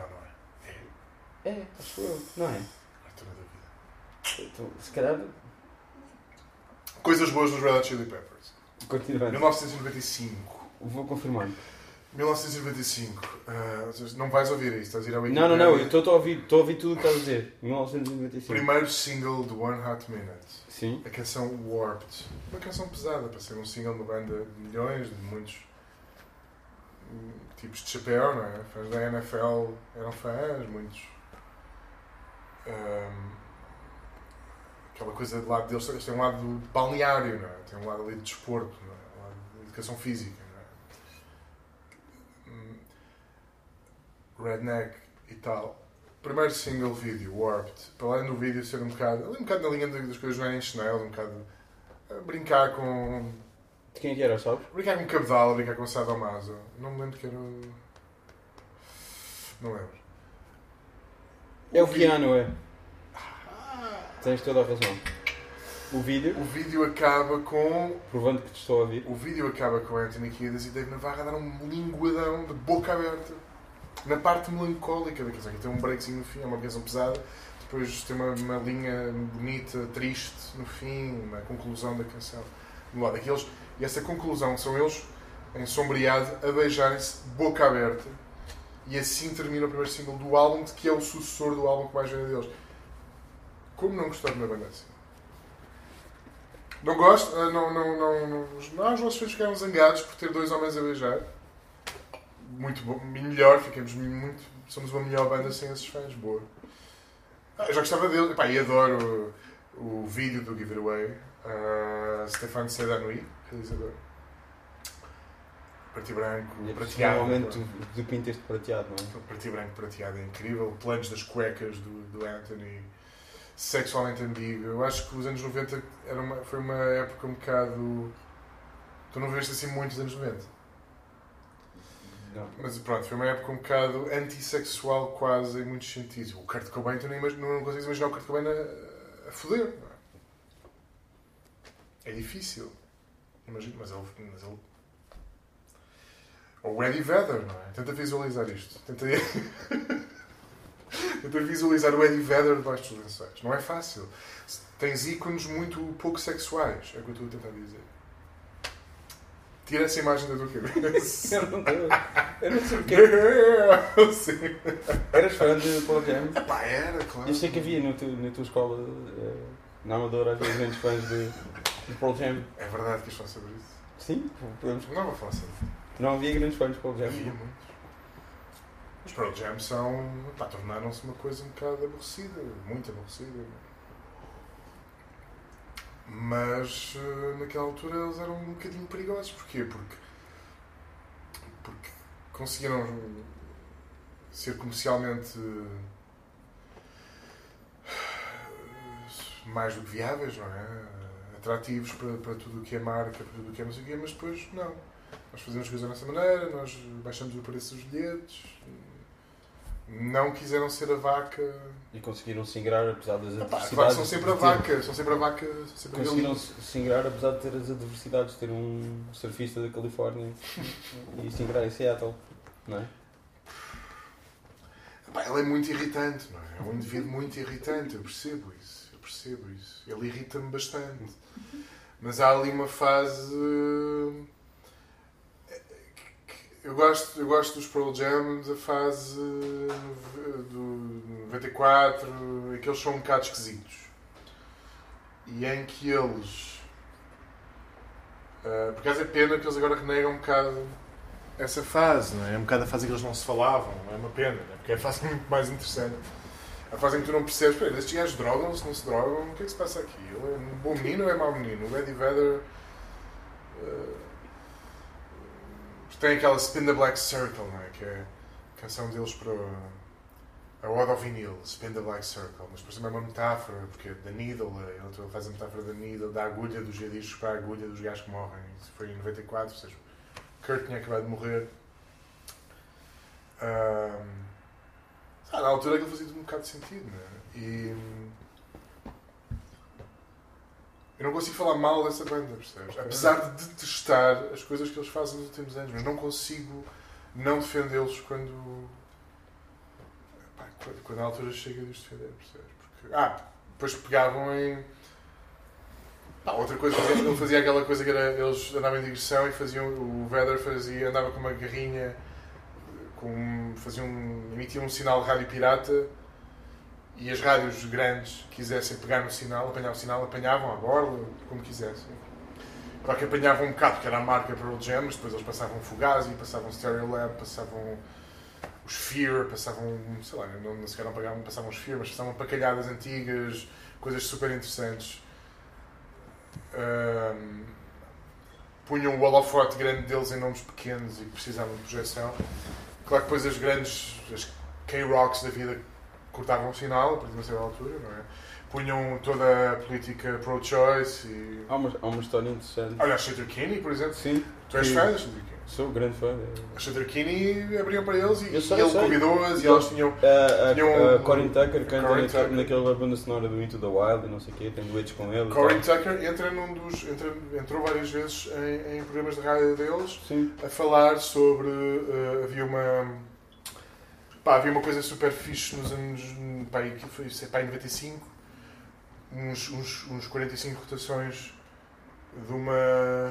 é. É, acho eu. Não é? Arthur da vida. Então, se calhar, Coisas boas dos Red Hot Chili Peppers. continuando. mil novecentos e noventa e cinco. Vou confirmar. mil novecentos e noventa e cinco. Ah, não vais ouvir isto, estás a ir ao Não, não, não, eu estou a ouvir, estou a ouvir tudo o que estás a dizer. mil novecentos e noventa e cinco. Primeiro single do One Hot Minute. Sim. A canção Warped. Uma canção pesada para ser um single de uma banda de milhões, de muitos hum, tipos de chapéu, não é? Fãs da N F L eram fãs, muitos. hum, aquela coisa do lado deles, eles têm um lado de balneário, não é? Tem um lado ali de desporto, não é? Um lado de educação física, não é? Hum, redneck e tal. Primeiro single vídeo, Warped. Para além do vídeo ser um bocado, ali um bocado na linha das coisas do Nine Inch Nails, um bocado a brincar com. De quem é que era, sabes? brincar com Cabedal, a brincar com Sadomaso. Não me lembro que era. o- Não lembro. É o vídeo- Keanu, é. Tens toda a razão. O vídeo, O vídeo acaba com. provando que te estou a ouvir. O vídeo acaba com Anthony Kiedis e Dave Navarro a dar um linguadão de boca aberta. Na parte melancólica da canção, que tem um breakzinho no fim, é uma canção pesada. Depois tem uma, uma linha bonita, triste no fim, uma conclusão da canção. Do lado daqueles, e essa conclusão são eles, em sombreado, a beijarem-se de boca aberta. E assim termina o primeiro single do álbum, que é o sucessor do álbum que mais vende deles. Como não gostar de uma banda assim? Não gosto? Ah, Não, não, não, não, não, os nossos filhos ficaram zangados por ter dois homens a beijar. Muito bom, melhor, ficamos muito. Somos uma melhor banda sem esses fãs, boa. Ah, eu já gostava dele, epá, e adoro o, o vídeo do Give It Away. Uh, Stéphane Sedanoui, realizador. Preto e branco, prateado. Normalmente tu, tu pintas de prateado, não é? Preto e branco prateado é incrível. Planos das cuecas do, do Anthony. Sexualmente ambíguo. Eu acho que os anos noventa era uma, foi uma época um bocado. Tu não viste assim muitos anos noventa. Não. Mas pronto, foi uma época um bocado antissexual quase em muitos sentidos. O Kurt Cobain, tu nem imag- não consigo imaginar o Kurt Cobain a, a foder. Não é? É difícil. Imagino, mas ele, mas ele... Ou o Eddie Vedder, não é? Tenta visualizar isto. Tenta... Tenta visualizar o Eddie Vedder debaixo dos lençóis. Não é fácil. Tens ícones muito pouco sexuais, é o que eu estou a tentar dizer. Tira essa imagem da tua cabeça. Eu não, eu, eu não sei o que Sim. Eras fã de Pearl Jam? Pá, era, claro. Eu sei que havia no teu, na tua escola, eh, na Amadora, havia grandes fãs de, de Pearl Jam. É verdade que isto falar sobre isso. Sim, podemos. Não vou falar sobre isso. Não havia grandes fãs de Pearl Jam. Havia muitos. Os Pearl Jam são. Pá, tornaram-se uma coisa um bocado aborrecida. Muito aborrecida. Mas uh, naquela altura eles eram um bocadinho perigosos. Porquê? Porque, porque conseguiram ser comercialmente uh, mais do que viáveis, não é? Atrativos para, para tudo o que é marca, para tudo o que é não sei o quê, mas depois não. Nós fazemos coisas da nossa maneira, nós baixamos o preço dos bilhetes, não quiseram ser a vaca. E conseguiram se ingrar apesar das Epá, adversidades. são sempre a vaca, são sempre a vaca, são sempre a Conseguiram galinha. se ingrar apesar de ter as adversidades, ter um surfista da Califórnia e se ingrar em Seattle, não é? Epá, ele é muito irritante, não é? É um indivíduo muito irritante, eu percebo isso, eu percebo isso. Ele irrita-me bastante. Mas há ali uma fase... Eu gosto, eu gosto dos Pearl Jam da fase do noventa e quatro, em que eles são um bocado esquisitos. E em que eles... Uh, por acaso é pena que eles agora renegam um bocado essa fase, não é? É um bocado a fase em que eles não se falavam, é uma pena, não é? Porque é a fase muito mais interessante. A fase em que tu não percebes, peraí, estes gajos drogam-se, não se drogam, o que é que se passa aqui? Ele é um bom menino ou é mau menino? O Eddie Vedder... Uh, tem aquela Spin the Black Circle, não é? Que é a canção deles para a Ode ao Vinil, Spin the Black Circle. Mas por cima é uma metáfora, porque da needle, ele faz a metáfora da needle, da agulha dos jadiscos para a agulha dos gajos que morrem. Isso foi em noventa e quatro, ou seja, Kurt tinha acabado de morrer. Um, ah, na altura aquilo fazia um bocado de sentido, não é? E eu não consigo falar mal dessa banda, percebes? Apesar de detestar as coisas que eles fazem nos últimos anos, mas não consigo não defendê-los quando... Pá, quando, quando a altura chega de os defender, percebes? Porque, ah, depois pegavam em... Pá, outra coisa, ele fazia aquela coisa que era, eles andavam em digressão e faziam, o Vedder fazia, andava com uma garrinha, com, faziam, emitiam um sinal de rádio pirata, e as rádios grandes quisessem pegar no sinal, apanhar o sinal, apanhavam à borda, como quisessem. Claro que apanhavam um bocado, porque era a marca Pearl Jam, mas depois eles passavam Fugazi, passavam Stereolab, passavam os Fear, passavam, sei lá, não, não sequer não pagavam, passavam os Fear, mas passavam pacalhadas antigas, coisas super interessantes. Um, punham o holofote grande deles em nomes pequenos e que precisavam de projeção. Claro que depois as grandes, as K-Rocks da vida cortavam o sinal, a partir de uma certa altura, não é? Punham toda a política pro-choice e... Há uma, há uma história interessante. Olha, a Shatter Kinney, por exemplo. Sim. Tu és fã da Shatter Kinney? Sou grande fã. A Shatter Kinney abriam para eles e, Eu sei, e ele sei. convidou-as e elas tinham... A, a, tinham a Corin Tucker canta Corin naquela, Tucker. naquela banda sonora do Into the Wild e não sei o quê, tem duetos com ele. Corin Tucker entra num dos, entra, entrou várias vezes em, em programas de rádio deles. Sim. A falar sobre... Uh, havia uma... Pá, havia uma coisa super fixe nos anos... Pá, que foi, pá, em noventa e cinco. Uns, uns, uns quarenta e cinco rotações de uma...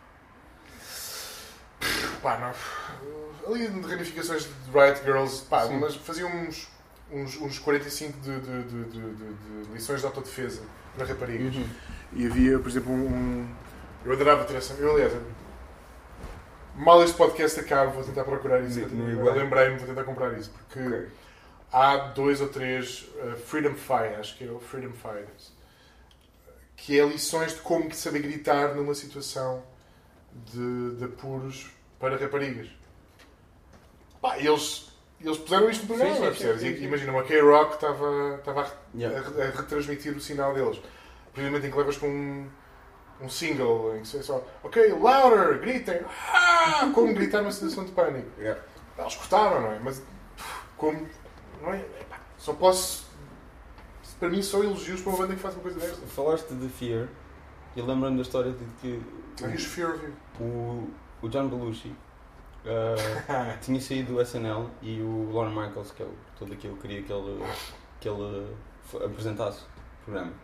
Pá, não... Ali de ramificações de Riot Girls. Pá, Sim. mas faziam uns, uns, uns quarenta e cinco de, de, de, de, de, de lições de autodefesa para raparigas. Uhum. E havia, por exemplo, um... Eu adorava ter essa... Eu, aliás... Mal este podcast acaba, vou tentar procurar isso. No- no Eu igual. lembrei-me, vou tentar comprar isso. Porque Ok. há dois ou três uh, Freedom Fighters, acho que é o Freedom Fighters, que é lições de como saber gritar numa situação de, de apuros para raparigas. Pá, eles, eles puseram isto no programa, Sim, sim, percebes? sim, sim, E sim. imagina, uma K-Rock estava, estava a, Yeah. a, a retransmitir o sinal deles. Precisamente em que levas com um, um single em que é só, ok, louder, gritem, ah! Como gritar numa situação de pânico. Yeah. Eles cortaram, não é? Mas como, não é? Epá, só posso, para mim, só elogios para uma banda que faz uma coisa desta. Falaste de Fear e lembrando da história de que I use fear of you. o, o John Belushi uh, tinha saído do S N L e o Lorne Michaels, que é o, todo aquilo, queria que ele, que ele f- apresentasse o programa.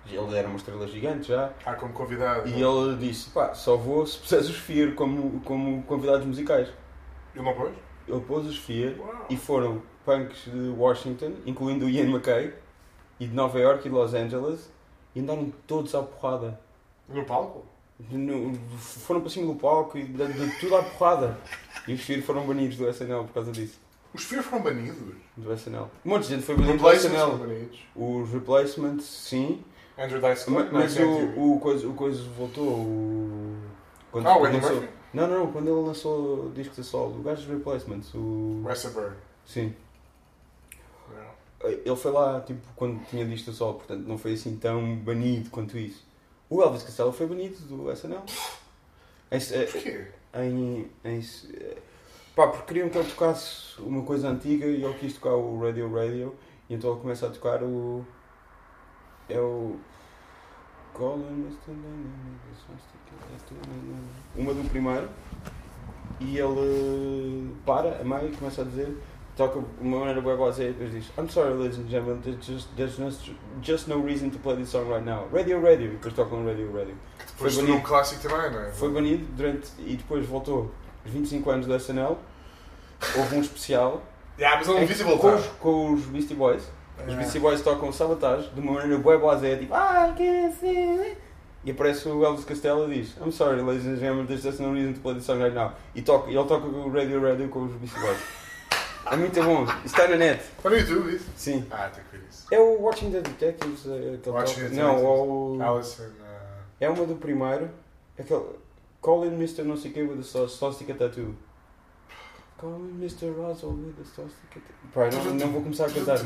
Ele era uma estrela gigante já. Ah, como convidado. E ele disse, pá, só vou se puseres os Fear como, como convidados musicais. Ele não pôs? Ele pôs os Fear Uau. e foram punks de Washington, incluindo o Ian MacKaye, e de Nova York e de Los Angeles, e andaram todos à porrada. No palco? No, foram para cima do palco e de, de tudo à porrada. E os Fear foram banidos do S N L por causa disso. Os Fear foram banidos? Do S N L. Um monte de gente foi banido do S N Replacements L. foram banidos. Os Replacements, sim. Andrew Dice Ma- Clay? Mas não, o, o, coisa, o coisa voltou. O, quando Ah, o quando Eddie lançou- Murphy? Não, não, não. Quando ele lançou discos a solo. O gajo dos Replacements. O... Westerberg. Sim. Não. Ele foi lá, tipo, quando tinha disco a solo. Portanto, não foi assim tão banido quanto isso. O Elvis Costello foi banido do S N L. Em, Porquê? em, em, pá, porque queriam que ele tocasse uma coisa antiga e ele quis tocar o Radio Radio. E então ele começa a tocar o... É o... Uma do primeiro. E ele para, a meio, começa a dizer, toca de uma maneira bem blasé e depois diz I'm sorry ladies and gentlemen, there's just, there's just, just no reason to play this song right now. Radio Radio. E depois tocam Radio Radio. Que depois Foi tornou um banido. clássico também, não é? Foi banido durante... E depois voltou os vinte e cinco anos do S N L. Houve um especial Yeah, mas ele não em devia que- voltar. com, os, com os Beastie Boys. Os É. Beastie Boys tocam Sabotage de uma maneira bué blasé, tipo I can't feel it. E aparece o Elvis Costello e diz I'm sorry ladies and gentlemen, there's just no reason to play this song right now. E, toca, e ele toca o Radio Radio com os Beastie Boys. É muito bom. Isso está na net. Está no YouTube isso? Sim. Ah, tem que ver isso. É o Watching the Detectives. é, aquele Watching toca- the Não, Detectives. o... Alison. Uh... É uma do primeiro. Aquele... Calling mister não sei o que with a swastika tattoo. Calling mister Russell with a swastika tattoo. Pá, não, não vou começar a cantar.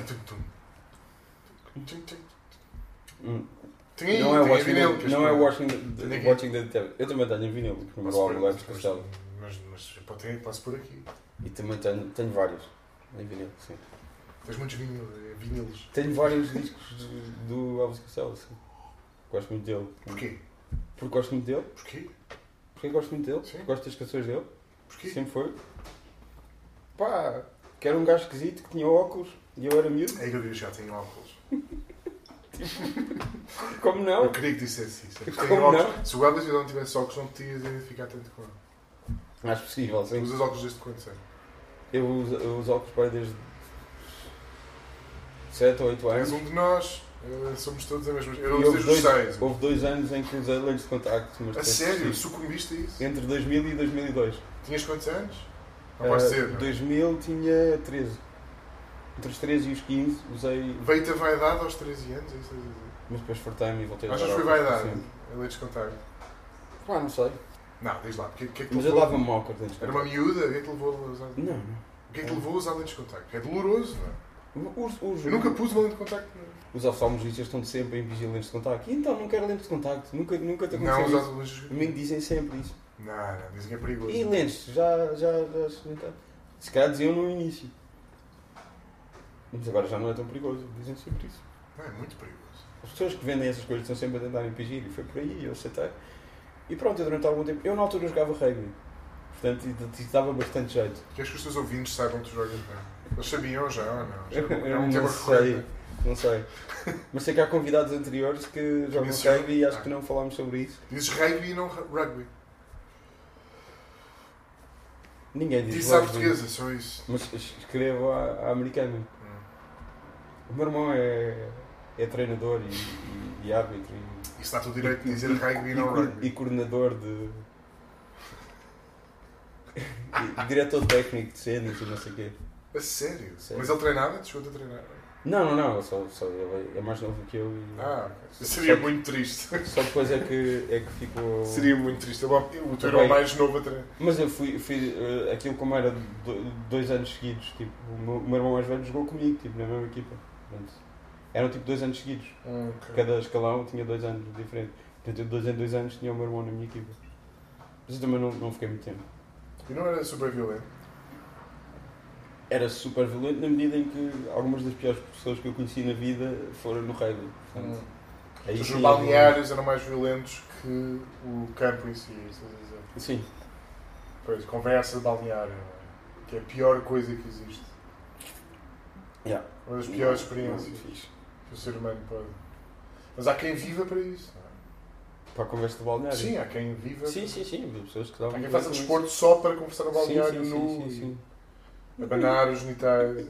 Hum. Tem aí, Não é tem aí Watching vinil, the, que não é as- watching Tem the, aqui. watching the Detective. Eu também tenho em vinil, o primeiro álbum do Elvis Costello. Mas, mas pode ter- posso pôr aqui. E também tenho, tenho vários em vinil, sim. Tens muitos vinil, eh, vinilos. Tenho vários discos do, do Elvis Costello, sim. Gosto muito dele. Porquê? Porque gosto muito dele. Porquê? Porque gosto muito dele. Sim. Gosto das canções dele. Porquê? Sempre foi. Pá, que era um gajo esquisito que tinha óculos e eu era miúdo. É que eu queria já tenho óculos. Como não? Eu queria que dissesse isso. É porque Como tenho óculos. não? Se o Elvis não tivesse óculos, não te ias identificar tanto com ele. Acho possível, Tu sim. usas óculos desde quando, sério? Eu uso, eu uso óculos para desde sete ou oito És anos. um de nós. Eh, Somos todos a mesma. Eu E uso houve desde os dois, seis. houve dois anos em que usei lentes de contacto. Mas A depois sério? desisti. Sucumbiste a isso? Entre dois mil e dois mil e dois. Tinhas quantos anos? Não Uh, pode ser, não é? dois mil tinha treze. Entre os treze e os quinze usei. Veio-te a vaidade aos treze anos? É isso que estás a dizer? Mas depois fartei-me e voltei a Achas usar que foi óculos para vaidade? sempre. A leites contar. Pá, não sei. Não, diz lá. O que, que é que te Mas eu levou? dava-me mal com lentes de Era uma contacto. miúda? O que é que te levou a usar? Não, não. O que é que te levou a usar lentes de contacto? É doloroso, não é? Os, os, Eu nunca pus uma lente de contacto. os oftalmologistas estão sempre em vigia lentes de contacto. E então, não quero lentes de contacto. Nunca, nunca te Não, aconteceu usar isso. lentes A mim dizem sempre isso. Não, não, dizem que é perigoso. E lentes? Já, já, já experimentaram? Se calhar diziam no início. Mas agora já não é tão perigoso. Dizem sempre isso. Não, é muito perigoso. As pessoas que vendem essas coisas estão sempre a tentar impingir. E foi por aí, eu aceitei. E pronto, eu durante algum tempo... Eu na altura jogava rugby. Portanto, isso dava bastante jeito. Queres que os teus ouvintes saibam que tu jogas bem? Eles sabiam já ou não? Já Eu, é um não tema sei. recorrente. Não sei. Mas sei que há convidados anteriores que jogam Menciono. rugby e acho Ah. que não falámos sobre isso. Dizes rugby e não ru- rugby. Ninguém diz Diz à rugby. portuguesa, só isso. Mas escrevo à, à americana. Hum. O meu irmão é, é treinador e, e, e árbitro e, Isso dá tu o direito de dizer rugby e e, não co- rugby. e coordenador de. e diretor técnico de cenas e não sei o quê. A sério? Sério. Mas ele treinava? Chegou-te a treinar? Não, não, não, só, só ele é mais novo que eu e. Ah, ok. Seria Só- muito triste. Só depois é que, é que ficou. Seria muito triste. O teu Também. irmão mais novo a treinar. Mas eu fui, fui eh, aquilo como era do- dois anos seguidos, tipo, o meu, o meu irmão mais velho jogou comigo, tipo, na mesma equipa. Portanto, eram tipo dois anos seguidos. Hum, ok. Cada escalão tinha dois anos diferentes. Portanto, eu de dois em dois anos tinha o meu irmão na minha equipa. Mas eu também não, não fiquei muito tempo. E não era super violento? Era super violento na medida em que algumas das piores pessoas que eu conheci na vida foram no rugby. Portanto, Hum. aí Os sim, balneários eram mais violentos que o campo em si, é isso que estás a dizer? Sim. Pois, conversa de balneário, não é? Que é a pior coisa que existe. Yeah. Uma das piores Não, experiências não, fixe. que o ser humano pode. Mas há quem viva para isso. Não é? Para a conversa de balneário. Sim, há quem viva. Sim, sim, sim. Havia pessoas que davam. Há quem faça desporto só para conversar no balneário sim, sim, nu. sim, sim, sim. Abanar os genitais.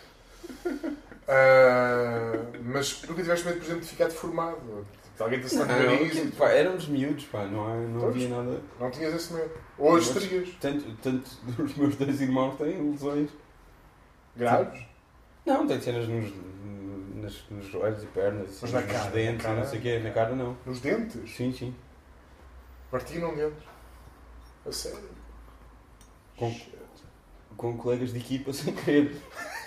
uh, mas nunca tiveste medo, por exemplo, de ficar deformado? De alguém te assinar no nariz? Não, pá, éramos miúdos, pá, não, há, não Pois. havia nada. Não tinhas esse medo. Hoje Mas terias. Tanto, tanto os meus dois irmãos têm lesões. Graves? Não, tem cenas nos, nos, nos joelhos e pernas, Mas nos na cara, dentes, na cara? não sei o quê. Na cara não. Nos dentes? Sim, sim. Partiram dentes? A sério? Com, Shit. com colegas de equipa sem querer.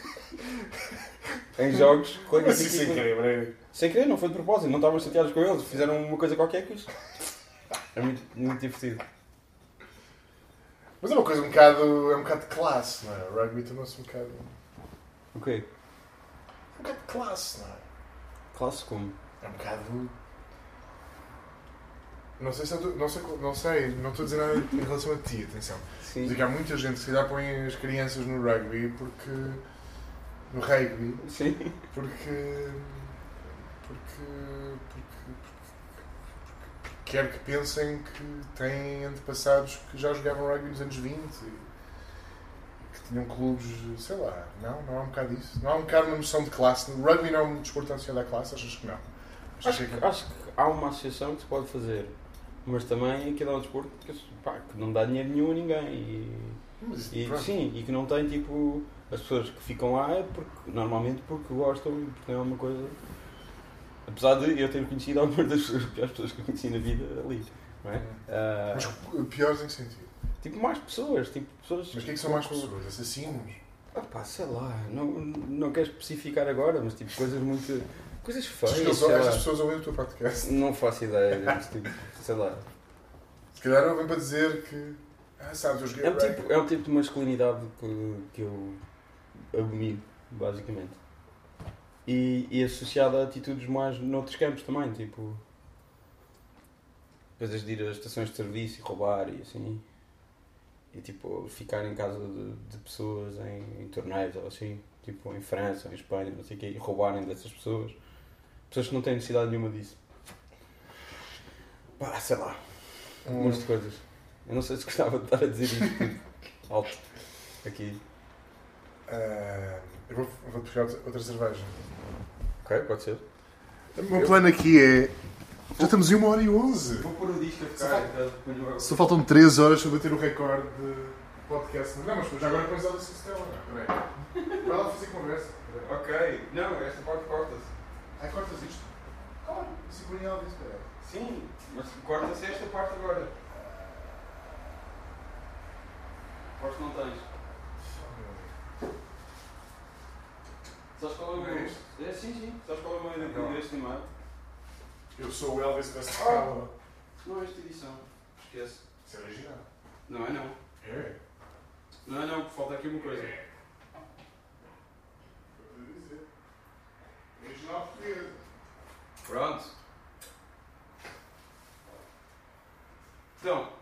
Em jogos, Como colegas assim de sem equipa. querer, Breno? Sem querer, não foi de propósito, não estavam chateados com eles, fizeram uma coisa qualquer que isto. É muito, muito divertido. Mas é uma coisa um bocado, é um bocado de classe, não é? O rugby tornou-se um bocado... Ok. É um bocado de classe, não é? Classe como? É um bocado... Não sei se eu tô, não sei, não sei, não estou a dizer nada em relação a ti, atenção. Sim. Mas é que há muita gente que se calhar põe as crianças no rugby porque... No rugby, Sim. porque... Porque... Porque... porque quer que pensem que têm antepassados que já jogavam rugby nos anos vinte e que tinham clubes, sei lá, não? Não há um bocado disso? Não há um bocado uma noção de classe? O rugby não é um desporto associado à classe? Achas que não? Achas Acho que, acho que há uma associação que se pode fazer, mas também aquilo é um desporto que, pá, que não dá dinheiro nenhum a ninguém. E, Mas, e, pronto. sim, e que não tem tipo. As pessoas que ficam lá é porque, normalmente porque gostam e porque não é uma coisa. Apesar de eu ter conhecido algumas das piores pessoas que eu conheci na vida ali. Não é? Ah, Mas piores em que sentido? tipo, mais pessoas. Tipo, pessoas Mas o que é que são mais pessoas? Assassinos? Ah, pá, sei lá, não, não quero especificar agora, mas tipo, coisas muito. Coisas feias. Estas sei lá. estas pessoas ouvem o teu podcast. Não faço ideia, mas, tipo, sei lá. Se calhar ouvem para dizer que... Ah, sabes, eu joguei É um rugby. tipo, é um tipo de masculinidade que, que eu abomino, basicamente. E, e associado a atitudes mais noutros campos também, tipo. Coisas de ir a estações de serviço e roubar e assim. E tipo, ficar em casa de, de pessoas em, em torneios ou assim, tipo em França ou em Espanha, não sei o quê, e roubarem dessas pessoas. Pessoas que não têm necessidade nenhuma disso. Pá, sei lá. Hum. Algumas de coisas. Eu não sei se gostava de estar a dizer isto tudo alto aqui. Ah, eu vou, vou buscar outra cerveja. Ok, pode ser. O meu plano aqui é... Já estamos em uma hora e onze. Vou pôr o disco a ficar. Só faltam três horas para bater o recorde de podcast. Não, mas depois já agora pões ela assim se tela. Peraí. Vai lá fazer conversa. Ok. Não, esta parte corta-se. Ai, cortas isto? Claro. Assim põe ela disso, peraí. Sim, mas corta-se esta parte agora. Aposto que não tens. Sabes qual é o meu? É isto? É, sim, sim. Sabes qual é o meu Não. endereço de e-mail? Eu sou o Elvis Costello. Não é esta edição. Esquece. Isso é original. Não é não. É. Não é não, falta aqui uma coisa. Vou dizer. Original portuguesa. Pronto. Então,